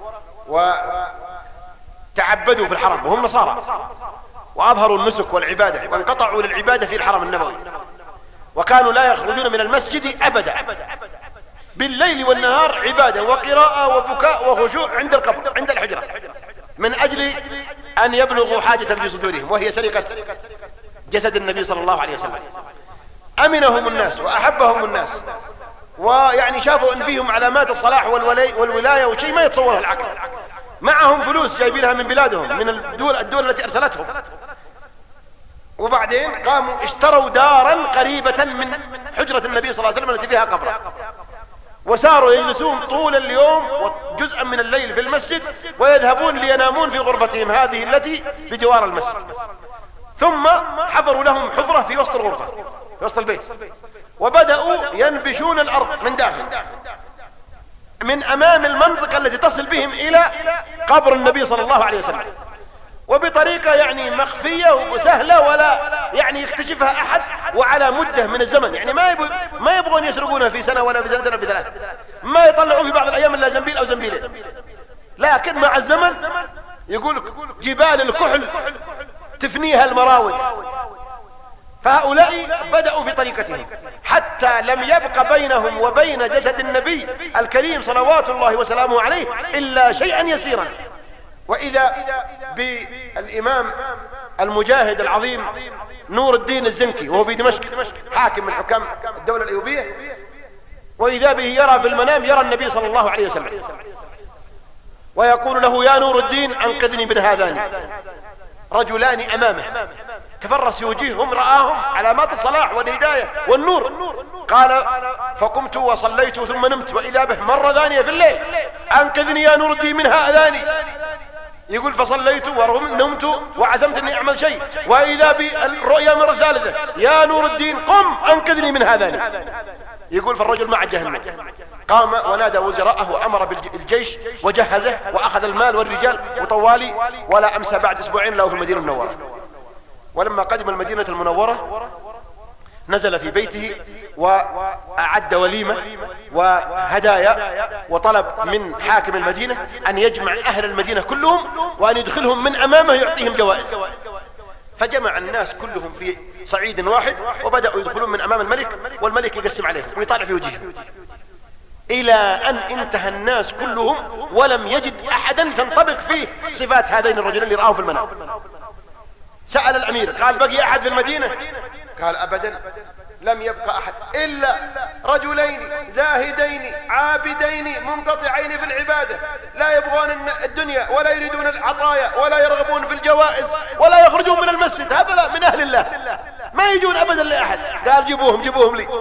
وتعبدوا في الحرم وهم نصارى، وأظهروا النسك والعبادة وانقطعوا للعبادة في الحرم النبوي، وكانوا لا يخرجون من المسجد أبدا، بالليل والنهار عبادة وقراءة وبكاء وخشوع عند القبر عند الحجرة، من أجل أن يبلغوا حاجة في صدورهم وهي سرقة جسد النبي صلى الله عليه وسلم. أمنهم الناس وأحبهم الناس، ويعني شافوا أن فيهم علامات الصلاح والولاية وشيء ما يتصوره العقل. معهم فلوس جايبينها من بلادهم من الدول التي أرسلتهم، وبعدين قاموا اشتروا دارا قريبة من حجرة النبي صلى الله عليه وسلم التي فيها قبره، وساروا يجلسون طول اليوم وجزءا من الليل في المسجد، ويذهبون لينامون في غرفتهم هذه التي بجوار المسجد. ثم حفروا لهم حفرة في وسط الغرفة في وسط البيت، وبدأوا ينبشون الأرض من داخل من أمام المنطقة التي تصل بهم إلى قبر النبي صلى الله عليه وسلم، وبطريقة يعني مخفية وسهلة ولا يعني يكتشفها أحد، وعلى مدة من الزمن. يعني ما يبغون يسرقونها في سنة ولا في سنة ولا في 3، ما يطلعون في بعض الأيام إلا زنبيل أو زنبيلين، لكن مع الزمن يقول جبال الكحل تفنيها المراود. فهؤلاء بدأوا في طريقتهم حتى لم يبق بينهم وبين جسد النبي الكريم صلوات الله وسلامه عليه إلا شيئا يسيرا. وإذا بالإمام المجاهد العظيم نور الدين الزنكي وهو في دمشق حاكم من حكام الدولة الأيوبية، وإذا به يرى في المنام يرى النبي صلى الله عليه وسلم ويقول له: يا نور الدين أنقذني من هذان. رجلان أمامه تفرس في وجيههم، رآهم علامات الصلاح والهداية والنور. قال: فقمت وصليت ثم نمت، وإذا به مرة ثانية في الليل: أنقذني يا نور الدين من هذان. يقول: فصليت ونمت وعزمت أني أعمل شيء، وإذا بالرؤيا مرة ثالثة: يا نور الدين قم أنقذني من هذان. يقول: فالرجل مع جهنم. قام ونادى وزراءه وأمر بالجيش وجهزه وأخذ المال والرجال وطوالي، ولا أمسى بعد أسبوعين له في المدينة المنورة. ولما قدم المدينة المنورة نزل في بيته وأعد وليمة وهدايا، وطلب من حاكم المدينة أن يجمع أهل المدينة كلهم وأن يدخلهم من أمامه يعطيهم جوائز. فجمع الناس كلهم في صعيد واحد وبدأوا يدخلون من أمام الملك، والملك يقسم عليهم ويطالع في وجههم، إلى أن انتهى الناس كلهم ولم يجد أحدا تنطبق فيه صفات هذين الرجلين اللي رآهم في المنام. سأل الأمير قال: بقي أحد في المدينة؟ قال: أبدا، لم يبقى أحد إلا رجلين زاهدين عابدين منقطعين في العبادة، لا يبغون الدنيا ولا يريدون العطايا ولا يرغبون في الجوائز ولا يخرجون من المسجد، هذا من أهل الله ما يجون أبدا لأحد. قال: جيبوهم لي.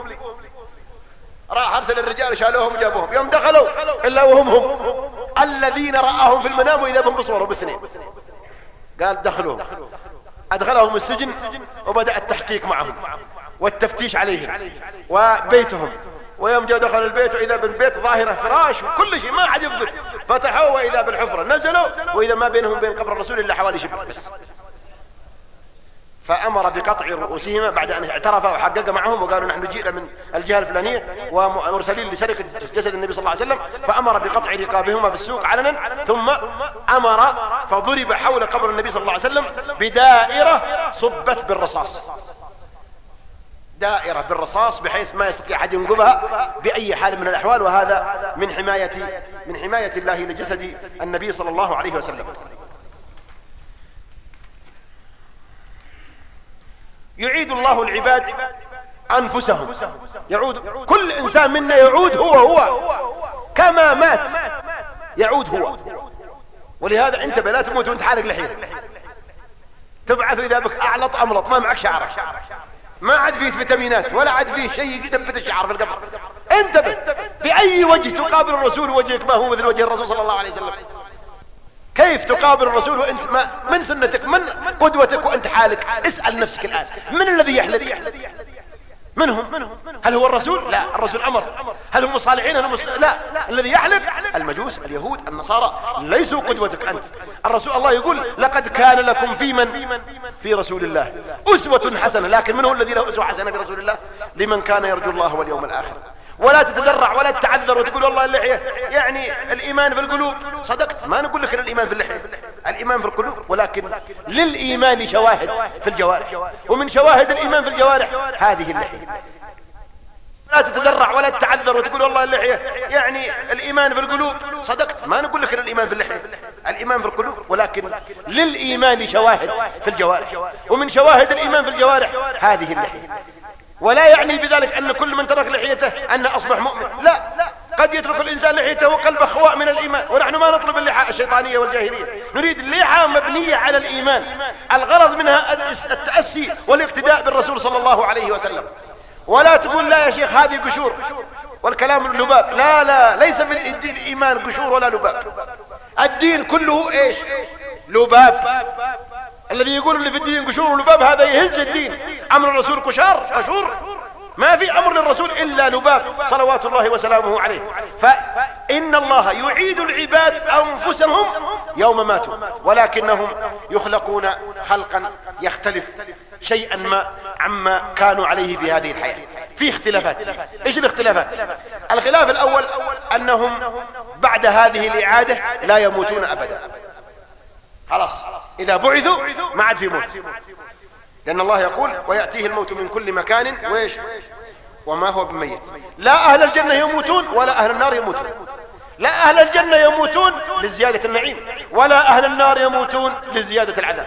راح أرسل الرجال شالوهم وجابوهم، يوم دخلوا إلا وهم الذين رآهم في المنام وإذا بهم بصوروا باثنين. قال: دخلوهم، أدخلهم السجن وبدأ التحقيق معهم والتفتيش عليهم وبيتهم. ويوم جاء دخل البيت وإذا بالبيت ظاهرة فراش وكل شيء ما حد يفقد، فتحوا وإذا بالحفرة، نزلوا وإذا ما بينهم وبين قبر الرسول إلا حوالي شبر بس. فأمر بقطع رؤوسهما بعد أن اعترفا وحقق معهم وقالوا: نحن جئنا من الجهة الفلانية ومرسلين لسرقة جسد النبي صلى الله عليه وسلم. فأمر بقطع رقابهما في السوق علنا، ثم أمر فضرب حول قبر النبي صلى الله عليه وسلم بدائرة صبت بالرصاص، دائرة بالرصاص بحيث ما يستطيع أحد ينقبها بأي حال من الأحوال. وهذا من حماية الله لجسد النبي صلى الله عليه وسلم. يعيد الله العباد أنفسهم، يعود كل إنسان منا، يعود هو كما مات يعود هو. ولهذا انتبه لا تموت وانت حالك لحية، تبعث إذا بك أعلط أملط ما معك شعرك، ما عاد فيه فيتامينات ولا عاد فيه شيء ينبت الشعر في القبر. انتبه بأي وجه تقابل الرسول وجهك ما هو مثل وجه الرسول صلى الله عليه وسلم؟ كيف تقابل الرسول وانت من سنتك، من قدوتك وانت حالك؟ اسأل نفسك الآن، من الذي يحلف؟ من هم؟ هل هو الرسول؟ لا، الرسول أمر. هل هم صالحين؟ لا، الذي يحلف المجوس، اليهود، النصارى، ليسوا قدوتك أنت. الرسول الله يقول لقد كان لكم في رسول الله أسوة حسنة، لكن من هو الذي له أسوة حسنة في رسول الله؟ لمن كان يرجو الله واليوم الآخر. ولا تتذرع ولا تتعذر وتقول والله اللحية يعني الإيمان في القلوب. صدقت، ما نقول لك الإيمان في اللحية، الإيمان في القلوب، ولكن للإيمان شواهد في الجوارح، ومن شواهد الإيمان في الجوارح هذه اللحية. لا تتذرع ولا تتعذر وتقول والله اللحية يعني الإيمان في القلوب. صدقت، ما نقول لك الإيمان في اللحية، الإيمان في القلوب، ولكن للإيمان شواهد في الجوارح، ومن شواهد الإيمان في الجوارح هذه اللحية. ولا يعني بذلك أن كل من ترك لحيته أنه أصبح مؤمن، لا، قد يترك الإنسان لحيته وقلبه خواء من الإيمان. ونحن ما نطلب اللحى الشيطانية والجاهلية، نريد اللحى مبنية على الإيمان، الغرض منها التأسي والاقتداء بالرسول صلى الله عليه وسلم. ولا تقول لا يا شيخ هذه قشور والكلام اللباب، لا، ليس في الدين الإيمان قشور ولا لباب. الدين كله إيش؟ لباب. الذي يقول اللي في الدين قشور ولباب هذا يهز الدين. أمر الرسول قشور، ما في أمر للرسول إلا لباب صلوات الله وسلامه عليه. فإن الله يعيد العباد أنفسهم يوم ماتوا، ولكنهم يخلقون خلقا يختلف شيئا ما عما كانوا عليه في هذه الحياة. في اختلافات. ايش الاختلافات؟ الخلاف الأول أنهم بعد هذه الإعادة لا يموتون أبدا، خلاص إذا بعثوا ما عاد في موت، لأن الله يقول ويأتيه الموت من كل مكان وإيش وما هو بميت. لا أهل الجنة يموتون ولا أهل النار يموتون. لا أهل الجنة يموتون لزيادة النعيم، ولا أهل النار يموتون لزيادة العذاب.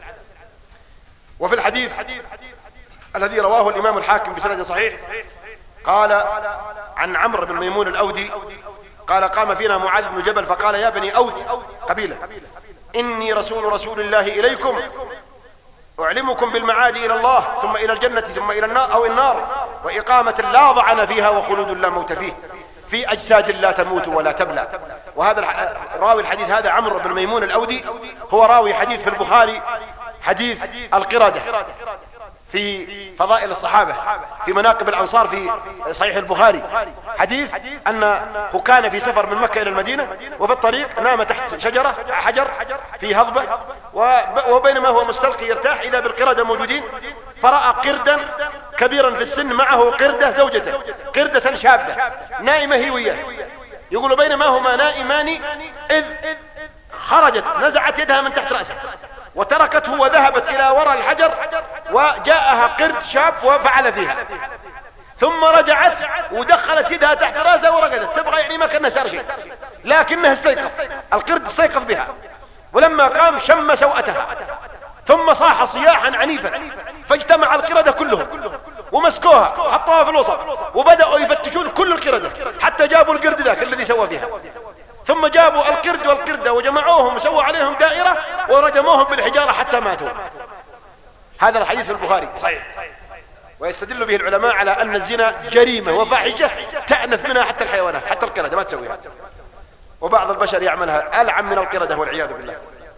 وفي الحديث الذي رواه الإمام الحاكم بسند صحيح قال عن عمرو بن ميمون الأودي قال قام فينا معاذ بن جبل فقال يا بني أود قبيلة إني رسول الله إليكم أعلمكم بالمعاد إلى الله ثم إلى الجنة ثم إلى النار أو النار، وإقامة لا ضعن فيها وخلود لا موت فيه، في أجساد لا تموت ولا تبلى. وهذا راوي الحديث هذا عمرو بن ميمون الأودي هو راوي حديث في البخاري، حديث القردة في فضائل الصحابة، في مناقب الأنصار في صحيح البخاري، حديث أنه كان في سفر من مكة إلى المدينة وفي الطريق نام تحت شجرة حجر في هضبة، وبينما هو مستلقي يرتاح إذا بالقردة موجودين، فرأى قردا كبيرا في السن معه قردة زوجته، قردة شابة نائمة هي وياه. يقول بينما هما نائمان إذ خرجت نزعت يدها من تحت رأسه وتركته وذهبت إلى وراء الحجر، وجاءها قرد شاب وفعل فيها، ثم رجعت ودخلت يدها تحت رأسه ورقدت، تبغى يعني ما كان صار شيء، لكنه استيقظ، القرد استيقظ بها، ولما قام شم سوءتها ثم صاح صياحا عنيفا، فاجتمع القردة كلهم ومسكوها وحطوها في الوسط وبدأوا يفتشون كل القردة حتى جابوا القرد ذاك الذي سوى فيها، ثم جابوا القرد والقردة وجمعوهم وسووا عليهم دائرة ورجموهم بالحجارة حتى ماتوا. هذا الحديث في البخاري صحيح. ويستدل به العلماء على أن الزنا جريمة وفاحشة تأنف منها حتى الحيوانات، حتى القردة ما تسويها، وبعض البشر يعملها ألعن من القردة والعياذ بالله.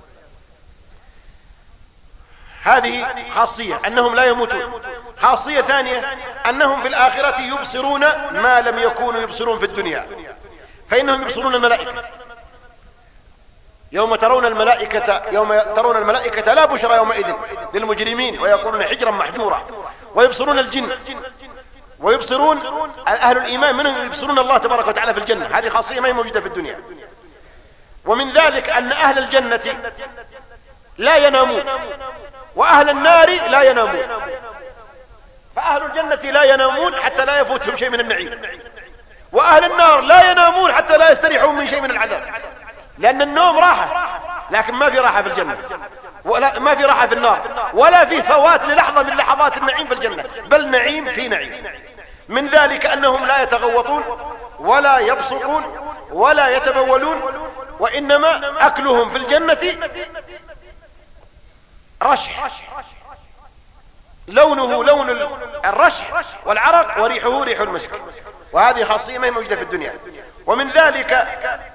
هذه خاصية أنهم لا يموتون. خاصية ثانية أنهم في الآخرة يبصرون ما لم يكونوا يبصرون في الدنيا، فإنهم يبصرون الملائكة. يوم ترون الملائكة لا بشرى يومئذ للمجرمين ويقولون حجرا محجورا. ويبصرون الجن، ويبصرون أهل الإيمان منهم يبصرون الله تبارك وتعالى في الجنة. هذه خاصية ما هي موجودة في الدنيا. ومن ذلك أن أهل الجنة لا ينامون وأهل النار لا ينامون. فأهل الجنة لا ينامون حتى لا يفوتهم شيء من النعيم، وأهل النار لا ينامون حتى لا يستريحون من شيء من العذاب، لأن النوم راحة، لكن ما في راحة في الجنة، ولا ما في راحة في النار، ولا في فوات للحظة من لحظات النعيم في الجنة، بل نعيم في نعيم. من ذلك أنهم لا يتغوطون ولا يبصقون ولا يتبولون، وإنما أكلهم في الجنة رشح، لونه لون الرشح والعرق وريحه ريح المسك. وهذه خاصية ما هي موجودة في الدنيا. ومن ذلك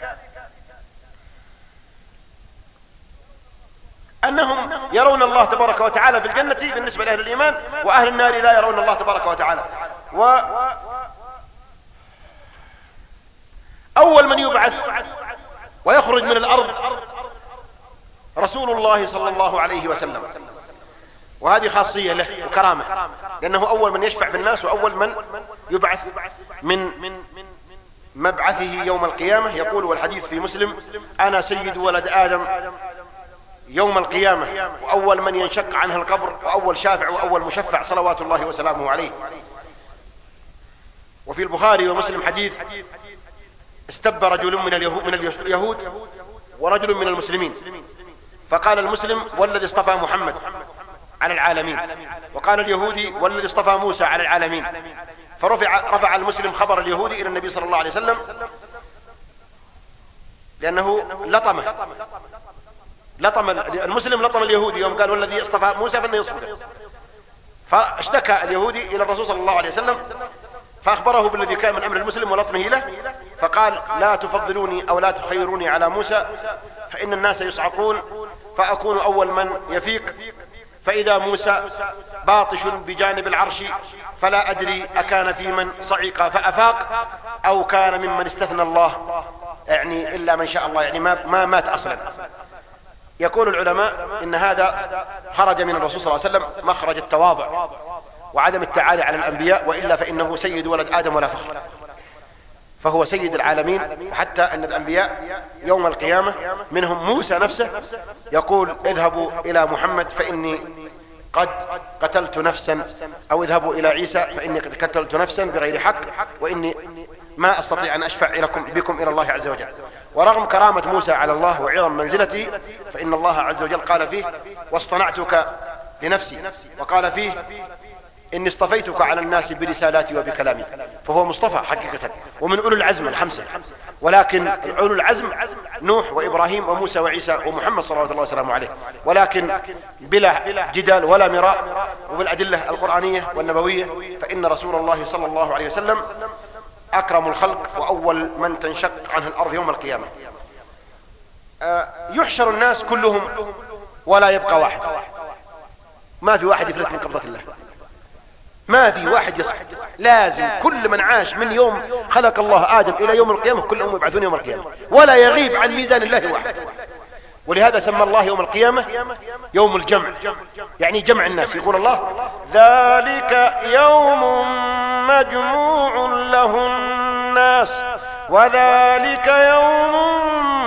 أنهم يرون الله تبارك وتعالى في الجنة بالنسبة لأهل الإيمان، وأهل النار لا يرون الله تبارك وتعالى. وأول من يبعث ويخرج من الأرض رسول الله صلى الله عليه وسلم، وهذه خاصية له وكرامة، لأنه أول من يشفع في الناس وأول من يبعث من مبعثه يوم القيامة. يقول والحديث في مسلم: أنا سيد ولد آدم يوم القيامة، وأول من ينشق عنه القبر، وأول شافع وأول مشفع صلوات الله وسلامه عليه. وفي البخاري ومسلم حديث: استب رجل من اليهود ورجل من المسلمين، فقال المسلم: والذي اصطفى محمد على العالمين، وقال اليهودي: والذي اصطفى موسى على العالمين. فرفع المسلم خبر اليهودي إلى النبي صلى الله عليه وسلم، لأنه لطم المسلم لطم اليهودي يوم قال والذي اصطفى موسى فإنه يصفده. فاشتكى اليهودي إلى الرسول صلى الله عليه وسلم، فأخبره بالذي كان من أمر المسلم ولطمه له، فقال: لا تفضلوني أو لا تخيروني على موسى، فإن الناس يصعقون فأكون أول من يفيق، فإذا موسى باطش بجانب العرش فلا أدري أكان في من صعق فأفاق أو كان ممن استثنى الله، يعني إلا من شاء الله، يعني ما مات أصلا. يقول العلماء إن هذا خرج من الرسول صلى الله عليه وسلم مخرج التواضع وعدم التعالي على الأنبياء، وإلا فإنه سيد ولد آدم ولا فخر، فهو سيد العالمين. حتى أن الأنبياء يوم القيامة منهم موسى نفسه يقول: اذهبوا إلى محمد فإني قد قتلت نفسا، أو اذهبوا إلى عيسى فإني قد قتلت نفسا بغير حق، وإني ما أستطيع أن أشفع بكم إلى الله عز وجل. ورغم كرامة موسى على الله وعظم منزلته، فإن الله عز وجل قال فيه: واصطنعتك لنفسي، وقال فيه: إني اصطفيتك على الناس برسالاتي وبكلامي. فهو مصطفى حقيقة ومن أولو العزم الخمسة، ولكن أولو العزم نوح وإبراهيم وموسى وعيسى ومحمد صلى الله عليه وسلم عليه، ولكن بلا جدال ولا مراء، وبالأدلة القرآنية والنبوية، فإن رسول الله صلى الله عليه وسلم أكرم الخلق وأول من تنشق عنه الأرض يوم القيامة. يحشر الناس كلهم ولا يبقى واحد، ما في واحد يفلت من قبضة الله، ما في واحد يصعد، لازم كل من عاش من يوم خلق الله آدم إلى يوم القيامة كلهم يبعثون يوم القيامة، ولا يغيب عن ميزان الله واحد. ولهذا سمى الله يوم القيامة يوم الجمع، يعني جمع الناس. يقول الله: ذلك يوم مجموع له الناس وذلك يوم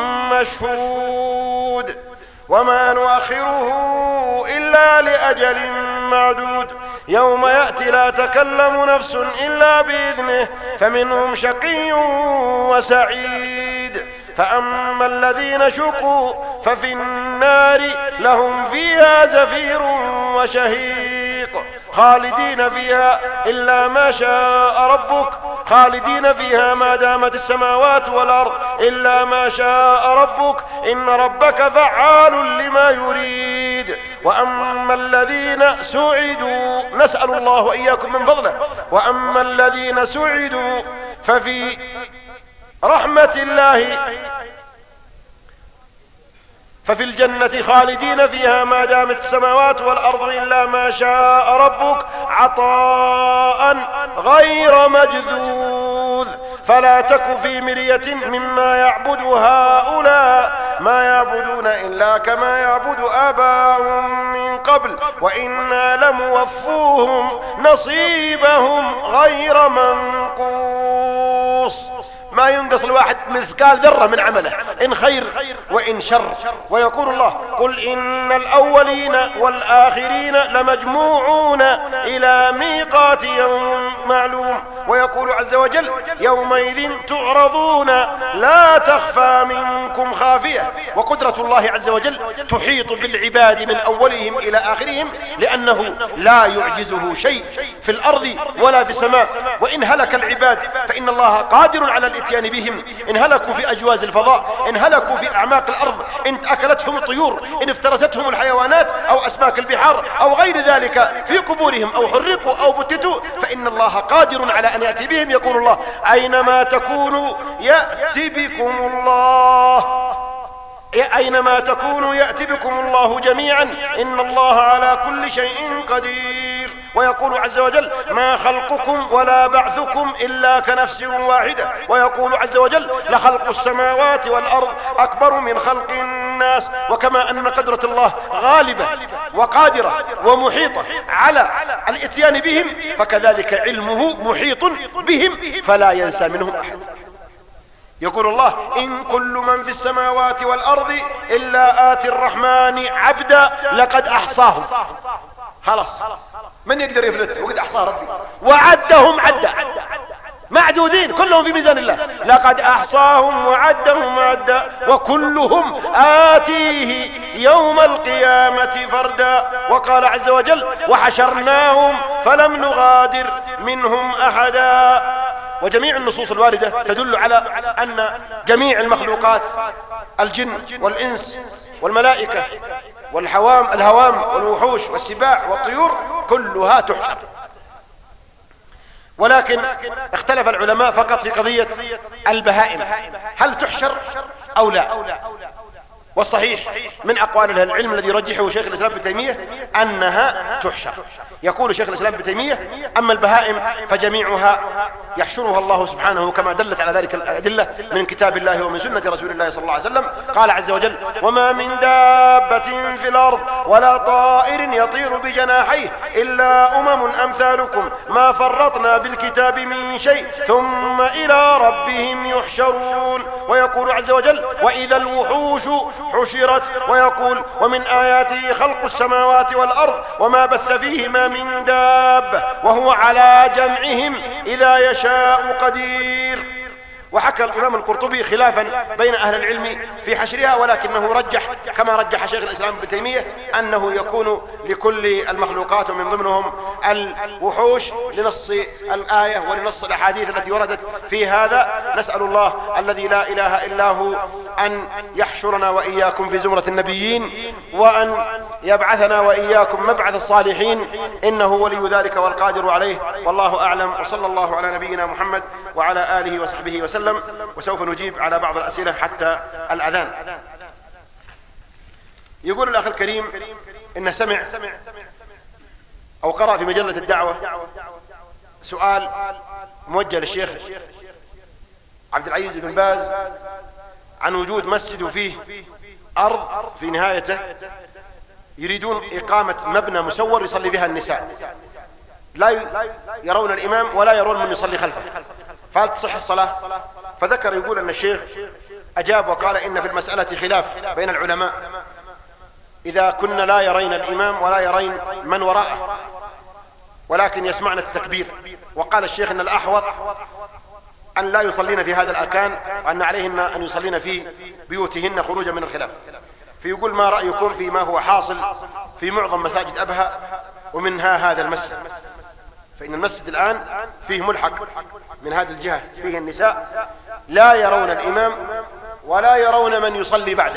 مشهود وما نؤخره إلا لأجل معدود يوم يأتي لا تكلم نفس إلا بإذنه فمنهم شقي وسعيد فأما الذين شقوا ففي النار لهم فيها زفير وشهيق خالدين فيها إلا ما شاء ربك خالدين فيها ما دامت السماوات والأرض إلا ما شاء ربك إن ربك فعال لما يريد. وأما الذين سعدوا نسأل الله وإياكم من فضله، وأما الذين سعدوا ففي رحمة الله ففي الجنة خالدين فيها ما دامت السماوات والأرض إلا ما شاء ربك عطاء غير مجذوذ فلا تك في مرية مما يعبد هؤلاء ما يعبدون إلا كما يعبد آباؤهم من قبل وإنا لموفوهم نصيبهم غير منقوص. ما ينقص الواحد مثقال ذرة من عمله إن خير وإن شر. ويقول الله: قل إن الأولين والآخرين لمجموعون إلى ميقات يوم معلوم. ويقول عز وجل: يومئذ تعرضون لا تخفى منكم خافية. وقدرة الله عز وجل تحيط بالعباد من أولهم إلى آخرهم، لأنه لا يعجزه شيء في الأرض ولا في السماء. وإن هلك العباد فإن الله قادر على الاتيان بهم، إن هلكوا في أجواز الفضاء، إن هلكوا في أعماق الأرض، إن أكلتهم الطيور، إن افترستهم الحيوانات أو أسماك البحار أو غير ذلك، في قبورهم أو حرقوا أو بتتوا، فإن الله قادر على أن يأتي بهم يقول الله أينما تكونوا يأتي بكم الله، أينما تكونوا يأتي بكم الله جميعا إن الله على كل شيء قدير. ويقول عز وجل ما خلقكم ولا بعثكم إلا كنفس واحدة. ويقول عز وجل لخلق السماوات والأرض أكبر من خلق الناس. وكما أن قدرة الله غالبة وقادرة ومحيطة على الاتيان بهم، فكذلك علمه محيط بهم فلا ينسى منهم أحد. يقول الله إن كل من في السماوات والأرض إلا آتي الرحمن عبدا لقد أحصاهم. خلاص من يقدر يفلت؟ وقد أحصاه ربي وعدهم عدا، معدودين كلهم في ميزان الله. لقد أحصاهم وعدهم عدا وكلهم آتيه يوم القيامة فردا. وقال عز وجل وحشرناهم فلم نغادر منهم أحدا. وجميع النصوص الواردة تدل على أن جميع المخلوقات الجن والإنس والملائكة الهوام والوحوش والسباع والطيور كلها تحشر. ولكن اختلف العلماء فقط في قضية البهائم هل تحشر أو لا. والصحيح من أقوال أهل العلم الذي رجحه شيخ الإسلام ابن تيمية أنها تحشر. يقول شيخ الإسلام ابن تيمية أما البهائم فجميعها يحشرها الله سبحانه كما دلت على ذلك الأدلة من كتاب الله ومن سنة رسول الله صلى الله عليه وسلم. قال عز وجل وما من دابة في الأرض ولا طائر يطير بجناحيه إلا أمثالكم ما فرطنا بالكتاب من شيء ثم إلى ربهم يحشرون. ويقول عز وجل وإذا الوحوش حشرت. ويقول ومن آياته خلق السماوات والأرض وما بث فيهما من دابة وهو على جمعهم إذا يشاء قدير. وحكى الإمام القرطبي خلافا بين أهل العلم في حشرها، ولكنه رجح كما رجح شيخ الإسلام ابن تيمية أنه يكون لكل المخلوقات ومن ضمنهم الوحوش لنص الآية ولنص الأحاديث التي وردت في هذا. نسأل الله الذي لا إله إلا هو أن يحشرنا وإياكم في زمرة النبيين وأن يبعثنا وإياكم مبعث الصالحين إنه ولي ذلك والقادر عليه. والله أعلم وصلى الله على نبينا محمد وعلى آله وصحبه وسلم. وسوف نجيب على بعض الأسئلة حتى الأذان. يقول الأخ الكريم إنه سمع أو قرأ في مجلة الدعوة سؤال موجه للشيخ عبد العزيز بن باز عن وجود مسجد فيه أرض في نهايته يريدون إقامة مبنى مسور يصلي بها النساء، لا يرون الإمام ولا يرون من يصلي خلفه، فهل تصح الصلاة؟ فذكر يقول أن الشيخ أجاب وقال إن في المسألة خلاف بين العلماء إذا كنا لا يرين الإمام ولا يرين من وراءه ولكن يسمعنا التكبير. وقال الشيخ إن الأحوط أن لا يصلين في هذا المكان وأن عليهن أن يصلين في بيوتهن خروجا من الخلاف. فيقول ما رأيكم فيما هو حاصل في معظم مساجد أبها ومنها هذا المسجد؟ فإن المسجد الآن فيه ملحق من هذه الجهة فيه النساء لا يرون الإمام ولا يرون من يصلي بعده،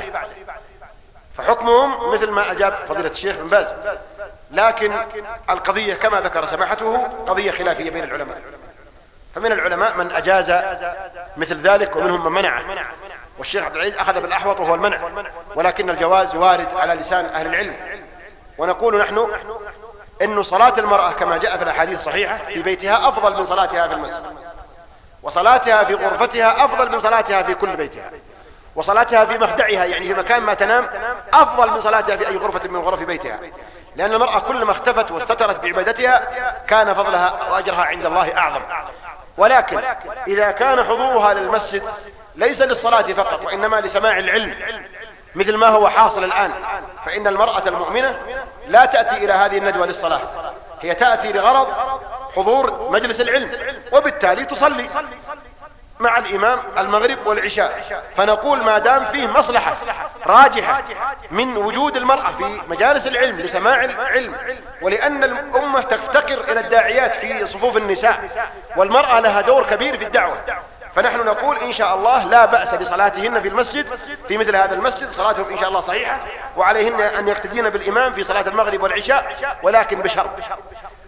فحكمهم مثل ما أجاب فضيلة الشيخ بن باز. لكن القضية كما ذكر سماحته قضية خلافية بين العلماء، فمن العلماء من أجاز مثل ذلك ومنهم من منعه، والشيخ عبد العزيز أخذ بالأحوط وهو المنع، ولكن الجواز وارد على لسان أهل العلم. ونقول نحن إن صلاة المرأة كما جاء في الأحاديث الصحيحة في بيتها أفضل من صلاتها في المسجد، وصلاتها في غرفتها أفضل من صلاتها في كل بيتها، وصلاتها في مخدعها يعني في مكان ما تنام أفضل من صلاتها في أي غرفة من غرف بيتها، لأن المرأة كلما اختفت واستترت بعبادتها كان فضلها وأجرها عند الله أعظم. ولكن إذا كان حضورها للمسجد ليس للصلاة فقط وإنما لسماع العلم مثل ما هو حاصل الآن، فإن المرأة المؤمنة لا تأتي إلى هذه الندوة للصلاة، هي تأتي لغرض حضور مجلس العلم، وبالتالي تصلي مع الإمام المغرب والعشاء. فنقول ما دام فيه مصلحة راجحة من وجود المرأة في مجالس العلم لسماع العلم، ولأن الأمة تفتقر إلى الداعيات في صفوف النساء والمرأة لها دور كبير في الدعوة، فنحن نقول إن شاء الله لا بأس بصلاتهن في المسجد في مثل هذا المسجد، صلاتهم إن شاء الله صحيحة، وعليهن أن يقتدين بالإمام في صلاة المغرب والعشاء، ولكن بشرط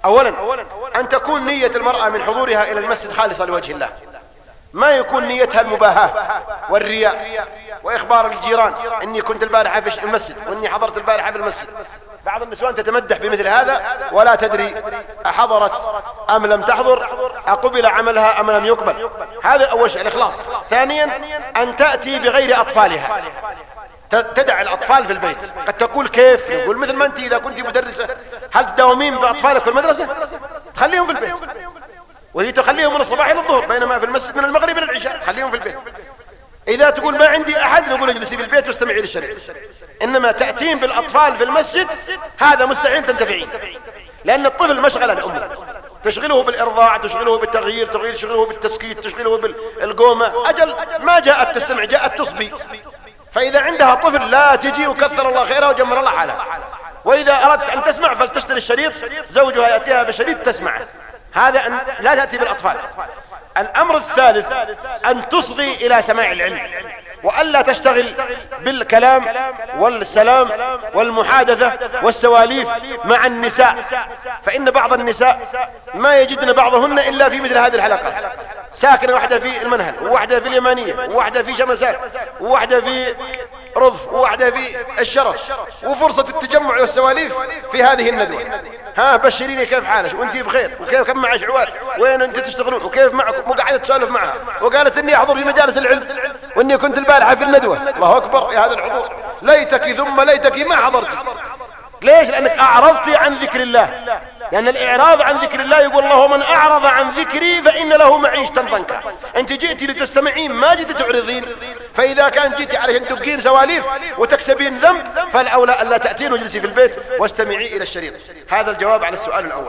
أولا أن تكون نية المرأة من حضورها إلى المسجد خالصة لوجه الله، ما يكون نيتها المباهاة والرياء وإخبار الجيران إني كنت البارحة في المسجد وإني حضرت البارحة في المسجد. بعض النسوان تتمدح بمثل هذا ولا تدري أحضرت أم لم تحضر، أقبل عملها أم لم يقبل. هذا أول شيء الإخلاص. ثانيا أن تأتي بغير أطفالها، تدع الأطفال في البيت. قد تقول كيف؟ يقول مثل ما أنت إذا كنت مدرسة هل تداومين بأطفالك في المدرسة؟ تخليهم في البيت، وهي تخليهم من الصباح إلى الظهر، بينما في المسجد من المغرب إلى العشاء، تخليهم في البيت. إذا تقول ما عندي أحد نقول اجلسي في البيت واستمعي للشريط. إنما تأتين بالأطفال في المسجد هذا مستحيل تنتفعين، لأن الطفل مشغلة لأمه، تشغله بالإرضاع، تشغله بالتغيير، تشغله بالتسكيت، تشغله بالقومة. أجل ما جاءت تستمع، جاءت تصبي. فإذا عندها طفل لا تجي وكثر الله خيرها وجمر الله حالها. وإذا أردت أن تسمع فلتشتري الشريط، زوجها يأتيها بشريط تسمعه. هذا أن لا تأتي بالأطفال. الأمر الثالث أن تصغي إلى سماع العلم، وألا تشتغل بالكلام والسلام والمحادثة والسواليف مع النساء، فإن بعض النساء ما يجدن بعضهن إلا في مثل هذه الحلقات، ساكنة واحدة في المنهل، وواحدة في اليمانية، وواحدة في شمسات، وواحدة في رضف، وواحدة في الشرف، وفرصة التجمع والسواليف في هذه الندوة. ها بشريني كيف حالك وانتي بخير، وكيف كم معك عوال، وين انت تشتغلون، وكيف معكم، وقاعدة تسولف معها، وقالت اني احضر في مجالس العلم واني كنت البارحة في الندوة. الله اكبر يا هذا الحضور، ليتك ثم ليتك ما حضرت. ليش؟ لانك اعرضتي عن ذكر الله، لأن الإعراض عن ذكر الله يقول الله من أعرض عن ذكري فإن له معيشة ضنكا. أنت جئتي لتستمعين ما جئتي تعرضين، فإذا كان جئتي علشان تبقين سواليف وتكسبين ذنب فالأولى ألا تأتين وجلسي في البيت واستمعي إلى الشريط. هذا الجواب على السؤال الأول.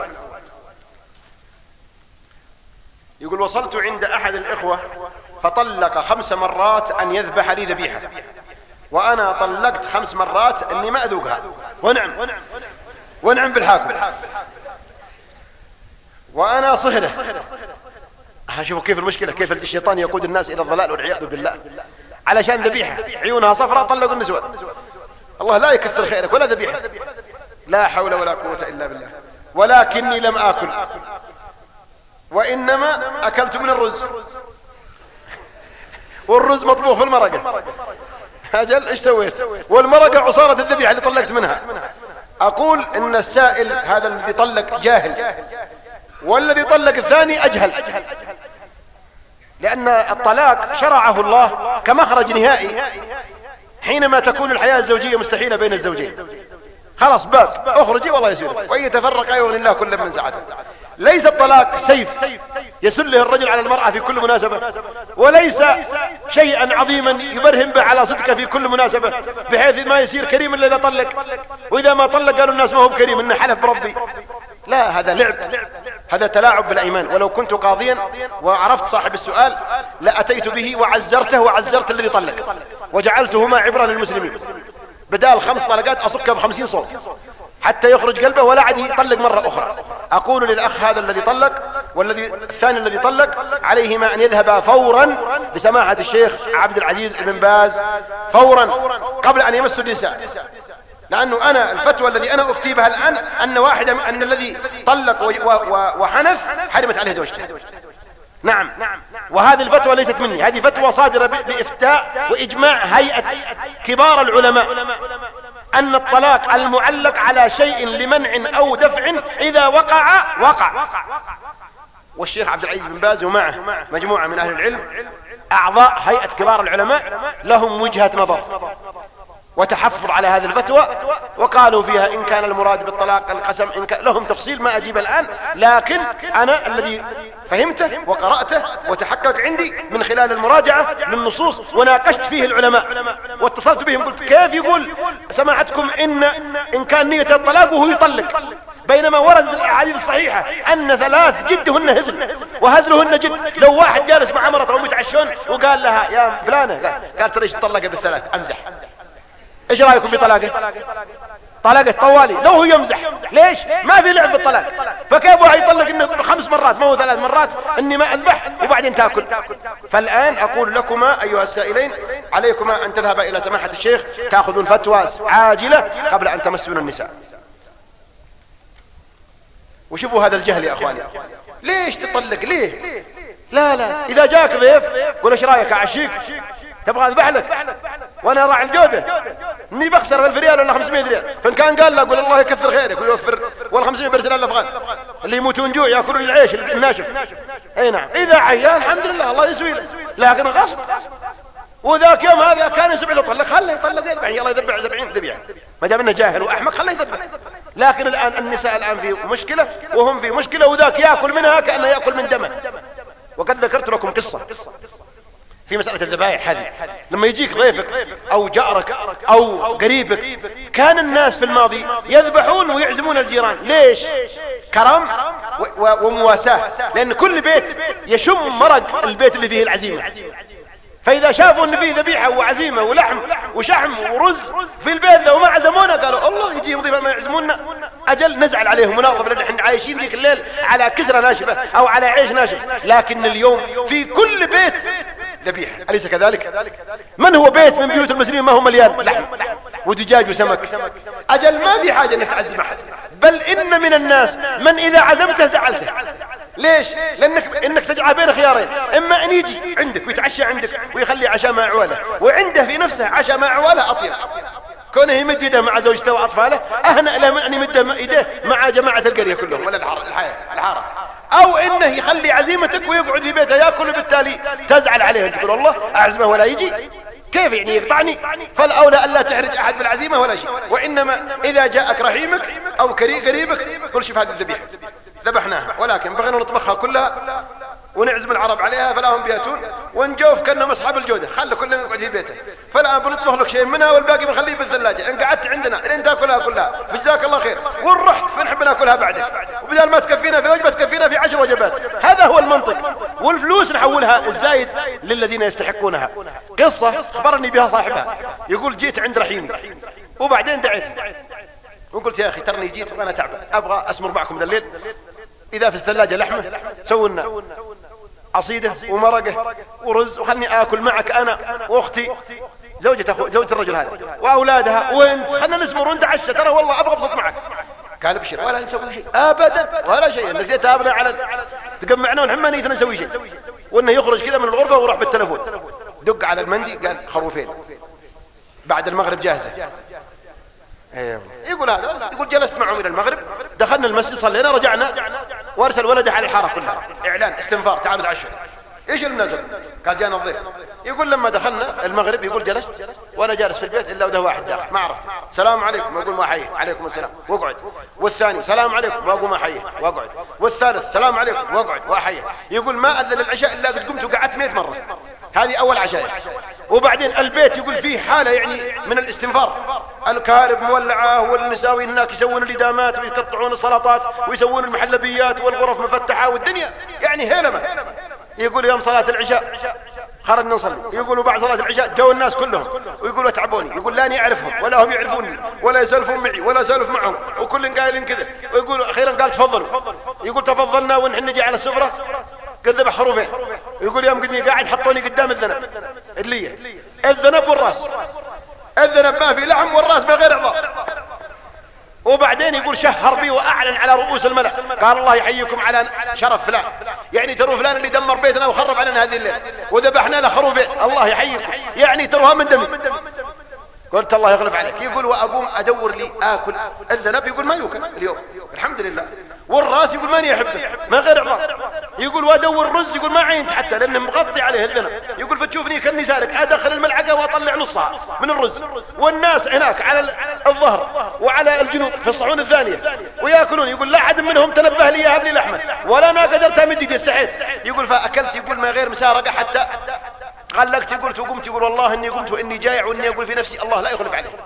يقول وصلت عند أحد الإخوة فطلق 5 مرات أن يذبح لي ذبيحة، وأنا طلقت 5 مرات أني ما أذوقها، ونعم بالحاكم، وأنا صهره. شوفوا كيف المشكلة، كيف الشيطان يقود الناس إلى الضلال والعياذ بالله. علشان ذبيحة عيونها صفراء طلقوا النسوان. الله لا يكثر خيرك ولا ذبيحة، لا حول ولا قوة إلا بالله. ولكني لم آكل، وإنما أكلت من الرز، والرز مطبوخ في المرقة. أجل إيش سويت؟ والمرقة عصارة الذبيحة اللي طلقت منها. أقول إن السائل هذا الذي طلق جاهل، والذي طلق الثاني أجهل، لأن الطلاق شرعه الله كمخرج نهائي حينما تكون الحياة الزوجية مستحيلة بين الزوجين. خلاص باب اخرجي والله يسيرك، وإن يتفرق يغني الله كل من سعته. ليس الطلاق سيف يسله الرجل على المرأة في كل مناسبة، وليس شيئا عظيما يبرهن به على صدقه في كل مناسبة بحيث ما يصير كريم إلا إذا طلق، وإذا ما طلق قالوا الناس ما هو كريم إنه حلف بربي. لا، هذا لعب، هذا تلاعب بالأيمان. ولو كنت قاضيا وعرفت صاحب السؤال لأتيت به وعزرته وعزرت الذي طلق وجعلتهما عبرة للمسلمين، بدال 5 طلقات أصكها ب50 صوت حتى يخرج قلبه ولا عاد يطلق مرة أخرى. أقول للأخ هذا الذي طلق والذي الثاني الذي طلق عليهما أن يذهبا فورا لسماحة الشيخ عبد العزيز بن باز فورا قبل أن يمسوا النساء، لأنه أنا الفتوى الذي أنا أفتي بها الآن أن الذي طلق وحنث حرمت عليه زوجته. نعم، وهذه الفتوى ليست مني، هذه فتوى صادرة بإفتاء وإجماع هيئة كبار العلماء أن الطلاق المعلق على شيء لمنع أو دفع إذا وقع. والشيخ عبد العزيز بن باز ومعه مجموعة من أهل العلم أعضاء هيئة كبار العلماء لهم وجهة نظر وتحفظ على هذه الفتوى، وقالوا فيها إن كان المراد بالطلاق القسم، إن كان لهم تفصيل ما أجيب الآن، لكن أنا الذي فهمته وقرأته وتحقق عندي من خلال المراجعة للنصوص وناقشت فيه العلماء واتصلت بهم قلت كيف يقول سماحتكم إن كان نية الطلاق وهو يطلق، بينما وردت الأحاديث الصحيحة أن 3 جدهن هزل وهزلهن جد. لو واحد جالس مع مرته ومتعشون وقال لها يا فلانة، قال ترى طلق ب3، أمزح، ايش رايكم بطلاقه؟ طلقت طوالي لو هو يمزح. ليش؟ ما في لعب بالطلاق. فكيف واحد يطلق انه 5 مرات ما هو 3 مرات اني ما اذبح وبعدين تاكل؟ فالان اقول لكما ايها السائلين عليكما ان تذهبا الى سماحة الشيخ تاخذون فتوى عاجلة قبل ان تمسون النساء. وشوفوا هذا الجهل يا اخواني. ليش تطلق؟ ليه؟ لا اذا جاك ضيف قول ايش رايك اعشيك؟ تبغى اذبح لك وانا راعي الجوده، اني بخسر 1000 ريال ولا 500 ريال. فان كان قال لا قول الله يكثر خيرك ويوفر، ولا 500 برسل الافغان اللي يموتون جوع ياكلون العيش الناشف. اي نعم، اذا عيان الحمد لله الله يسوي له، لكن غصب. وذاك يوم هذا كان يسمع له طلق، خله يطلق يذبح، يلا يذبح 70 ذبيحه، ما دام انه جاهل واحمق خله يذبح. لكن الان النساء الان في مشكله وهم في مشكله، وذاك ياكل منها كانه ياكل من دمه. وقد ذكرت لكم قصه في مسألة الذبائح هذه. لما يجيك ضيفك أو جارك أو قريبك، كان الناس في الماضي يذبحون ويعزمون الجيران. ليش؟ كرم ومواساة، لأن كل بيت يشم مرق البيت اللي فيه العزيمة. فإذا شافوا أن فيه ذبيحة وعزيمة ولحم وشحم ورز في البيت ذا وما عزمونا، قالوا الله يجيهم ضيفة ما يعزمونا، أجل نزعل عليهم ونغضب، لأن احنا عايشين ذيك الليل على كسرة ناشفة أو على عيش ناشف. لكن اليوم في كل بيت ذبيحة، أليس كذلك؟ من هو بيت من بيوت المسلمين ما هو مليان لحم ودجاج وسمك؟ أجل ما في حاجة أنك تعزم أحد، بل إن من الناس من إذا عزمته زعلته. ليش؟ لأنك إنك تجعل بين خيارين، إما أن يجي عندك ويتعشى عندك ويخلي عشاء مع عواله، وعنده في نفسه عشاء مع عواله أطيب، كونه يمد يده مع زوجته وأطفاله أهنأ له من أن يمد يده مع جماعة القرية كلهم ولا الحارة. أو إنه يخلي عزيمتك ويقعد في بيته يأكل، وبالتالي تزعل عليه أنت تقول الله أعزمه ولا يجي، كيف يعني يقطعني؟ فالأولى ألا تحرج أحد بالعزيمة ولا شيء. وإنما إذا جاءك رحيمك أو قريبك قل شوف هذه الذبيحة ذبحناها، ولكن بغينا نطبخها كلها ونعزم العرب عليها فلا هم بياتون، ونجوف كأنهم أصحاب الجودة، خلوا كلهم يقعد في بيته. فالآن بنطبخ لك شيء منها والباقي بنخليه في الثلاجة، إن قعدت عندنا لين تاكلها كلها فجزاك الله خير، وإن رحت بنحب ناكلها بعدك، وبدال ما تكفينا في وجبة تكفينا في 10 وجبات. هذا هو المنطق. والفلوس نحولها الزايد للذين يستحقونها. قصة أخبرني بها صاحبها، يقول جيت عند رحيمي وبعدين دعيت وقلت يا أخي ترني جيت وأنا تعبان، أبغى أسمر معكم ذا الليل، إذا في الثلاجة لحمة سونا عصيدة ومرقة ورز، وخلني آكل معك أنا وأختي زوجة الرجل هذا وأولادها وأنت، خلنا نسمر ونتعشى، ترى والله أبغى أبسط معك. قال ابشر ولا نسوي شيء أبدا ولا شيء، إنك تابنا على تجمعنا ونحن ما نيتنا نسوي شيء. وإنه يخرج كذا من الغرفة وراح بالتلفون دق على المندي قال خروفين بعد المغرب جاهزة. يقول هذا، يقول جلست معهم إلى المغرب، دخلنا المسجد صلينا رجعنا، وارسل ولده على الحارة كلها إعلان استنفار تعالوا تعشوا. ايش المناسبة؟ قال جانا الضيف. يقول لما دخلنا المغرب يقول جلست وانا جالس في البيت الا وده واحد داخل ما عرفت، سلام عليكم واقول ما حيه، عليكم السلام واقعد، والثاني سلام عليكم واقول ما حيه واقعد، والثالث سلام عليكم واقعد واحيه. يقول ما اذن العشاء الا قد قمت وقعدت 100 مرة. هذه اول عشاء. وبعدين البيت يقول فيه حالة يعني من الاستنفار، الكهرب مولعة والنساوي هناك يسوون الإدامات ويقطعون السلطات ويسوون المحلبيات والغرف مفتحة والدنيا يعني هيلمة. يقول يوم صلاة العشاء خرجنا نصلي، يقولوا بعد صلاة العشاء جو الناس كلهم ويقولوا تعبوني، يقول لاني أعرفهم ولا هم يعرفوني ولا يسولفون معي ولا سولف معهم وكل قايلين كذا. ويقول أخيرا قال تفضلوا، يقول تفضلنا ونحن نجي على السفرة قد ذبح خروفين. يقول يوم قدني قاعد حطوني قدام الذنب اللي الذنب والراس، الذنب ما في لحم والراس بغير عظام. وبعدين يقول شهر بي وأعلن على رؤوس الملأ قال الله يحييكم على شرف فلان، يعني تروا فلان اللي دمر بيتنا وخرب علينا هذه الليلة وذبحنا له خروفين، الله يحييكم يعني تروها من دمي. قلت الله يغلب عليك. يقول وأقوم أدور لي آكل الذنب، يقول ما يوكل اليوم الحمد لله، والراس يقول ماني أحبه ما غير عظام. يقول وأدور الرز، يقول ما عينت حتى لأنه مغطي عليه الذنب. يقول فتشوفني كني سارق أدخل الملعقة وأطلع نصها من الرز، والناس هناك على الظهر وعلى الجنوب في الصحون الثانية ويأكلون. يقول لا أحد منهم تنبه لي يهب لي لحمة ولا أنا قدرت أمد يدي استحيت. يقول فأكلت يقول ما غير مسارقة حتى غلقت. قلت وقمت يقول والله إني قمت وإني جائع وإني أقول في نفسي الله لا يخلف عليه.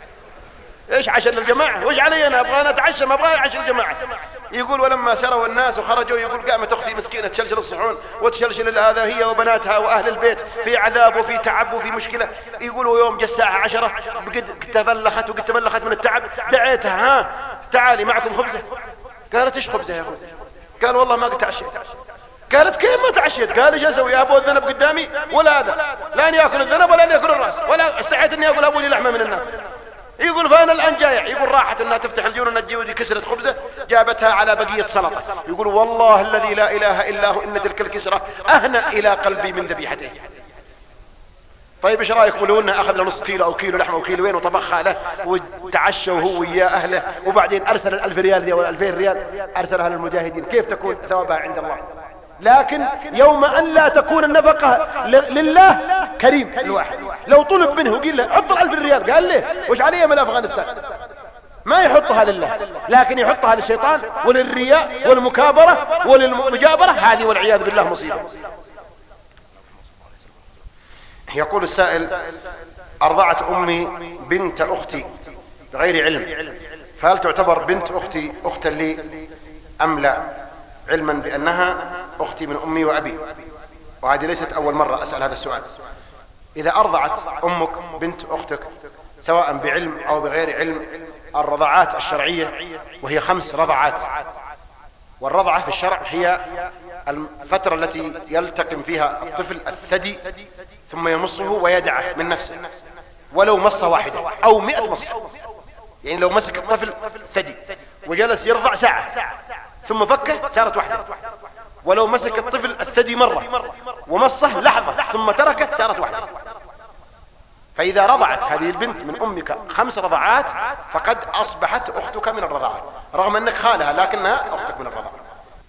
إيش عشان للجماعة وإيش علي أنا أبغى أنا أتعشى ما أبغى عشان الجماعة. يقول ولما سروا الناس وخرجوا يقول قامت أختي مسكينة تشلشل الصحون وتشلشل هذا هي وبناتها وأهل البيت في عذاب وفي تعب وفي مشكلة. يقولوا يوم جاء الساعة 10 قد تفلخت وقد تملخت من التعب، دعيتها ها تعالي معكم خبزة. قالت إيش خبزة يا أخوي؟ قال والله ما قد تعشيت. قالت كيف ما تعشيت؟ قال ايش اسوي يا ابو الذنب قدامي ولا هذا لا اني اكل الذنب ولا اني اكل الراس ولا استحيت اني اقول ابو لي لحمه من النار. يقول فانا الان جايع. يقول راحت انها تفتح الجون انها تجيب كسرة خبزة جابتها على بقية سلطة، يقول والله الذي لا إله إلا هو إن تلك الكسرة أهنأ إلى قلبي من ذبيحته. طيب ايش رايكم لو انه اخذ له نص كيلو او كيلو لحمه او كيلوين وطبخها له وتعشى هو ويا اهله، وبعدين ارسل ال1000 ريال ذي ولا 2000 ريال ارسلها للمجاهدين، كيف تكون ثوابها عند الله؟ لكن يوم ان لا تكون النفقه لله كريم الواحد، لو طلب منه وقيل له حط ال1000 ريال قال له وش علي من افغانستان، ما يحطها لله لكن يحطها للشيطان وللرياء والمكابره وللمجابره، هذه والعياذ بالله مصيبه. يقول السائل: أرضعت أمي بنت أختي بغير علم، فهل تعتبر بنت أختي أختا لي أم لا، علما بأنها أختي من أمي وأبي؟ وهذه ليست أول مرة أسأل هذا السؤال. إذا أرضعت أمك بنت أختك سواء بعلم أو بغير علم، الرضعات الشرعية وهي 5 رضعات، والرضعة في الشرع هي الفترة التي يلتقم فيها الطفل الثدي ثم يمصه ويدعه من نفسه ولو مصة واحدة أو 100 مصة. يعني لو مسك الطفل ثدي وجلس يرضع ساعة ثم فكه صارت واحدة، ولو مسك الطفل الثدي مرة ومصه لحظة ثم تركه صارت واحدة. فإذا رضعت هذه البنت من أمك 5 رضعات فقد أصبحت أختك من الرضاعة، رغم أنك خالها لكنها أختك من الرضاعة.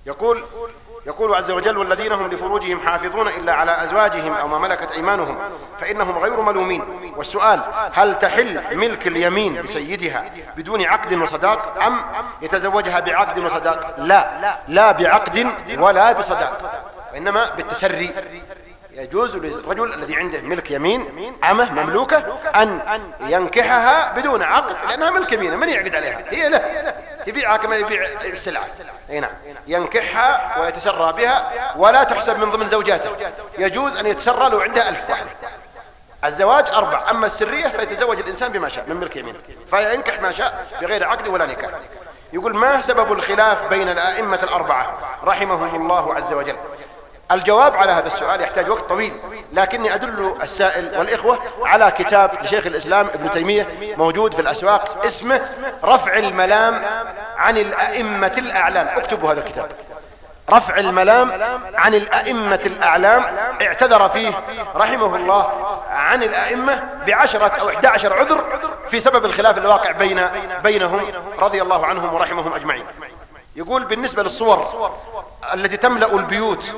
يقول عز وجل: والذين هم لفروجهم حافظون إلا على أزواجهم أو ما ملكت أيمانهم فإنهم غير ملومين. والسؤال: هل تحل ملك اليمين لسيدها بدون عقد وصداق أم يتزوجها بعقد وصداق؟ لا بعقد ولا بصداق، وإنما بالتسري. يجوز للرجل الذي عنده ملك يمين أمه مملوكة أن ينكحها بدون عقد، لأنها ملك يمين، من يعقد عليها؟ هي له، يبيعها كما يبيع السلعة. نعم، ينكحها ويتسرى بها ولا تحسب من ضمن زوجاته. يجوز أن يتسرى لو عنده 1000 واحدة. الزواج 4، أما السرية فيتزوج الإنسان بما شاء من ملك يمين، فينكح ما شاء بغير عقد ولا نكاح. يقول: ما سبب الخلاف بين الآئمة الأربعة رحمهم الله عز وجل؟ الجواب على هذا السؤال يحتاج وقت طويل، لكني أدل السائل والإخوة على كتاب لشيخ الإسلام ابن تيمية موجود في الأسواق اسمه رفع الملام عن الأئمة الأعلام. اكتبوا هذا الكتاب، رفع الملام عن الأئمة الأعلام. اعتذر فيه رحمه الله عن الأئمة ب10 أو 11 عذر في سبب الخلاف الواقع بينهم رضي الله عنهم ورحمهم أجمعين. يقول: بالنسبة للصور التي تملأ البيوت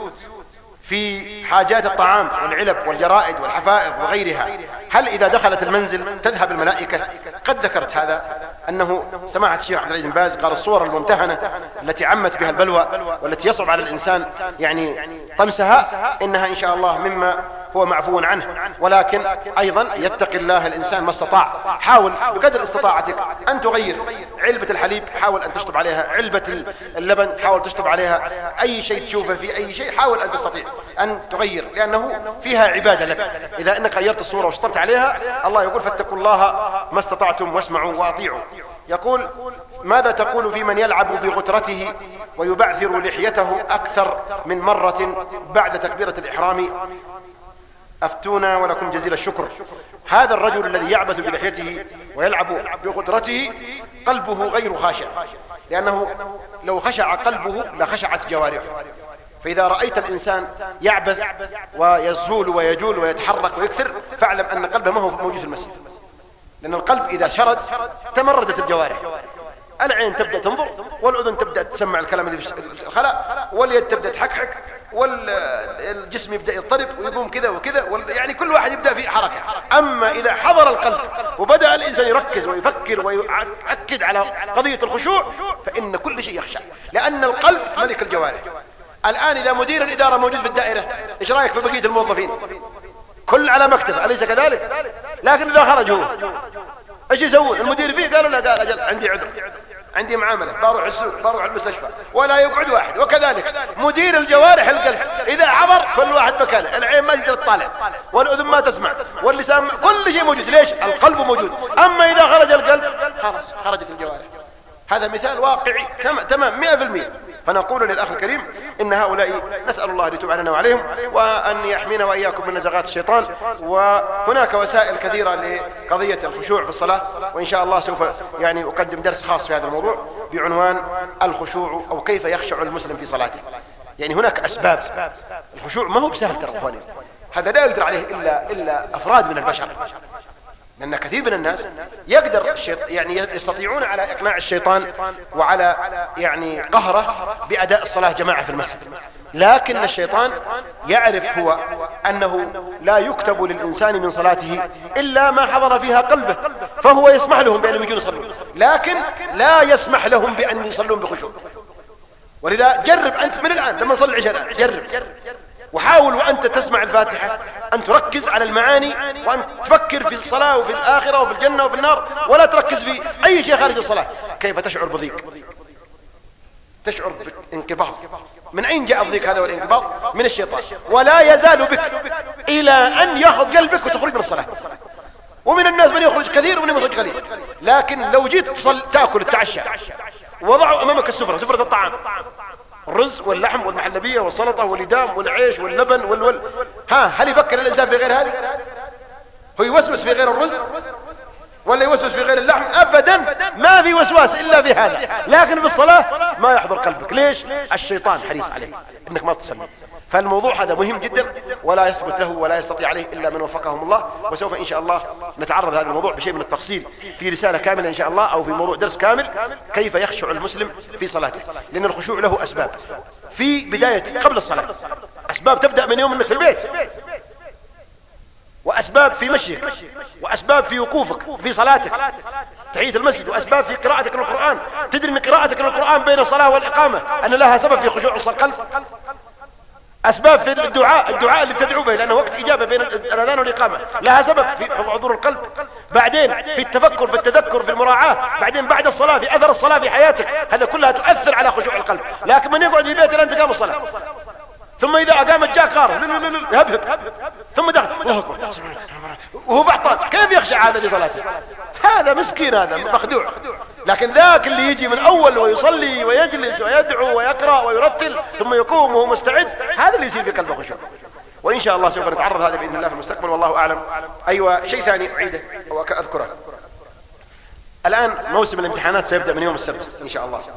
في حاجات الطعام والعلب والجرائد والحفائض وغيرها، هل إذا دخلت المنزل تذهب الملائكة؟ قد ذكرت هذا، أنه سماحة الشيخ عبد العزيز بن باز قال: الصور الممتهنة التي عمت بها البلوى والتي يصعب على الإنسان يعني طمسها إنها إن شاء الله مما هو معفو عنه، ولكن أيضا يتقي الله الإنسان ما استطاع. حاول بقدر استطاعتك أن تغير علبة الحليب، حاول أن تشطب عليها علبة اللبن، حاول تشطب عليها أي شيء تشوفه في أي شيء، حاول أن تستطيع أن تغير، لأنه فيها عبادة لك. إذا أنك غيرت الصورة وشطبت عليها، الله يقول: فاتقوا الله ما استطعتم واسمعوا وأطيعوا. يقول: ماذا تقول في من يلعب بغترته ويبعثر لحيته أكثر من مرة بعد تكبيرة الإحرام؟ أفتونا ولكم جزيل الشكر. هذا الرجل الذي يعبث بلحيته ويلعب بغترته قلبه غير خاشع، لأنه لو خشع قلبه لخشعت جوارحه. فإذا رأيت الإنسان يعبث ويزول ويجول ويتحرك ويكثر، فاعلم أن قلبه ما هو موجود في المسجد، لأن القلب إذا شرد تمردت الجوارح. العين تبدأ تنظر، والأذن تبدأ تسمع الكلام اللي في الخلاء، واليد تبدأ تحكحك، والجسم يبدأ يضطرب ويقوم كذا وكذا، يعني كل واحد يبدأ في حركة. أما إذا حضر القلب وبدأ الإنسان يركز ويفكر ويؤكد على قضية الخشوع، فإن كل شيء يخشع، لأن القلب ملك الجوارح. الآن إذا مدير الإدارة موجود في الدائرة، إيش رأيك في بقية الموظفين؟ كل على مكتب، أليس كذلك؟ لكن إذا خرج هو ايش يسوون؟ المدير فيه قالوا لا، قال أجل عندي عذر، عندي معاملة، بروح السوق، بروح المستشفى، ولا يقعد واحد. وكذلك مدير الجوارح القلب، إذا عبر كل واحد مكانه، العين ما تقدر تطالع، والأذن ما تسمع، واللسان كل شيء موجود. ليش؟ القلب موجود. أما إذا خرج القلب خلاص خرجت الجوارح. هذا مثال واقعي تمام 100%. فنقول للأخ الكريم إن هؤلاء نسأل الله أن يتوب علينا وعليهم، وأن يحمينا وإياكم من نزغات الشيطان. وهناك وسائل كثيرة لقضية الخشوع في الصلاة، وإن شاء الله سوف يعني أقدم درس خاص في هذا الموضوع. بعنوان الخشوع أو كيف يخشع المسلم في صلاته. يعني هناك أسباب. الخشوع ما هو بسهل ترى أخواني، هذا لا يقدر عليه إلا أفراد من البشر، لأن كثير من الناس يقدر يعني يستطيعون على إقناع الشيطان وعلى يعني قهره بأداء الصلاة جماعة في المسجد، لكن الشيطان يعرف هو أنه لا يكتب للإنسان من صلاته إلا ما حضر فيها قلبه، فهو يسمح لهم بأن يجون يصلون، لكن لا يسمح لهم بأن يصلون بخشوع. ولذا جرب أنت من الآن لما نصلي العشاء الآن، جرب وحاول وأنت تسمع الفاتحة أن تركز على المعاني، وأن تفكر في الصلاة وفي الآخرة وفي الجنة وفي النار، ولا تركز في أي شيء خارج الصلاة. كيف تشعر بضيق؟ تشعر بانقباض. من أين جاء الضيق هذا والانقباض؟ من الشيطان، ولا يزال بك إلى أن يأخذ قلبك وتخرج من الصلاة. ومن الناس من يخرج كثير ومن يخرج قليل، لكن لو جيت تأكل التعشى وضعوا أمامك سفرة الطعام، الرز واللحم والمحلبية والسلطة والإدام والعيش واللبن هل يفكر الإنسان في غير هذه؟ هو يوسوس في غير الرز ولا يوسوس في غير اللحم؟ أبدا، ما في وسواس إلا في هذا. لكن في الصلاة ما يحضر قلبك. ليش؟ الشيطان حريص عليه إنك ما تصلي. فالموضوع هذا مهم جدا، ولا يثبت له ولا يستطيع عليه إلا من وفقهم الله. وسوف إن شاء الله نتعرض هذا الموضوع بشيء من التفصيل في رسالة كاملة إن شاء الله، أو في موضوع درس كامل كيف يخشع المسلم في صلاته. لأن الخشوع له أسباب في بداية قبل الصلاة، أسباب تبدأ من يوم أنك في البيت، وأسباب في مشيك، وأسباب في وقوفك في صلاتك تحية المسجد، وأسباب في قراءتك للقرآن. تدري أن قراءتك للقرآن بين الصلاة والإقامة أن لها سبب في خشوع القلب. أسباب في الدعاء اللي تدعو به لأنه وقت إجابة بين الأذان والإقامة لها سبب في حضور القلب. بعدين في التفكر في التذكر في المراعاة، بعدين بعد الصلاة في أثر الصلاة في حياتك، هذا كلها تؤثر على خشوع القلب. لكن من يقعد في بيته لأن تقام الصلاة، ثم إذا أقامت جاء قارة يهبهب، ثم دخل الله أكبر وهو بعطان، كيف يخشع هذا لصلاته؟ هذا مسكين، هذا مخدوع. لكن ذاك اللي يجي من أول ويصلي ويجلس ويدعو ويقرأ ويرتل ثم يقوم وهو مستعد، هذا اللي يصير في قلبه خشوع. وإن شاء الله سوف نتعرض هذا بإذن الله في المستقبل، والله أعلم. أيوة، شيء ثاني أعيده وأذكره. الآن موسم الامتحانات سيبدأ من يوم السبت إن شاء الله،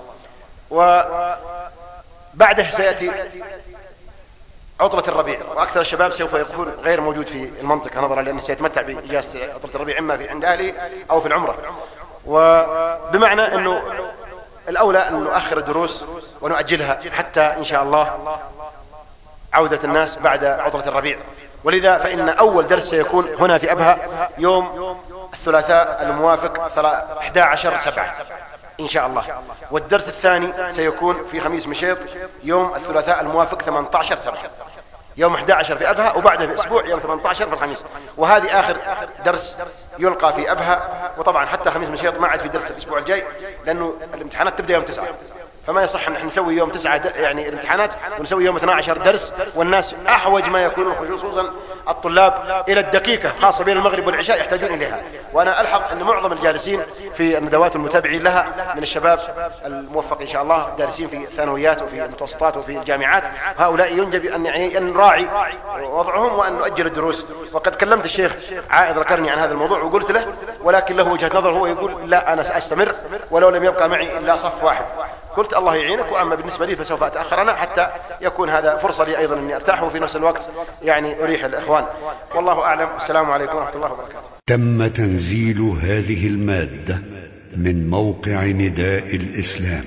وبعده سيأتي عطلة الربيع، وأكثر الشباب سوف يكون غير موجود في المنطقة نظرا لأنه سيتمتع بإجازة عطلة الربيع إما عند أهله أو في العمرة. وبمعنى أنه الأولى أن نؤخر الدروس ونؤجلها حتى إن شاء الله عودة الناس بعد عطلة الربيع. ولذا فإن أول درس سيكون هنا في أبها يوم الثلاثاء الموافق 11/7 إن شاء الله، والدرس الثاني سيكون في خميس مشيط يوم الثلاثاء الموافق 18/7، يوم 11 في أبها، وبعده بأسبوع يوم 18 في الخميس. وهذه آخر درس يلقى في أبها، وطبعا حتى خميس مشيط ما عاد في درس الأسبوع الجاي لأنه الامتحانات تبدأ يوم 9، فما يصح أن نسوي يوم 9 يعني الامتحانات ونسوي يوم 12 درس، والناس أحوج ما يكونون خصوصا الطلاب إلى الدقيقة، خاصة بين المغرب والعشاء يحتاجون إليها. وأنا ألحظ أن معظم الجالسين في الندوات المتابعين لها من الشباب الموفق إن شاء الله، دارسين في الثانويات وفي المتوسطات وفي الجامعات، هؤلاء ينجب أن نراعي وضعهم وأن نؤجل الدروس. وقد كلمت الشيخ عائض القرني عن هذا الموضوع وقلت له، ولكن له وجهة نظر، هو يقول لا أنا سأستمر ولو لم يبقى معي إلا صف واحد. قلت الله يعينك، وأما بالنسبة لي فسوف أتأخر أنا حتى يكون هذا فرصة لي أيضا أني أرتاح، وفي نفس الوقت يعني أريح الإخوان. والله أعلم، والسلام عليكم ورحمة الله وبركاته. تم تنزيل هذه المادة من موقع نداء الإسلام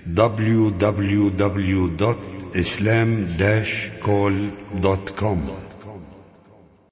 www.islam-call.com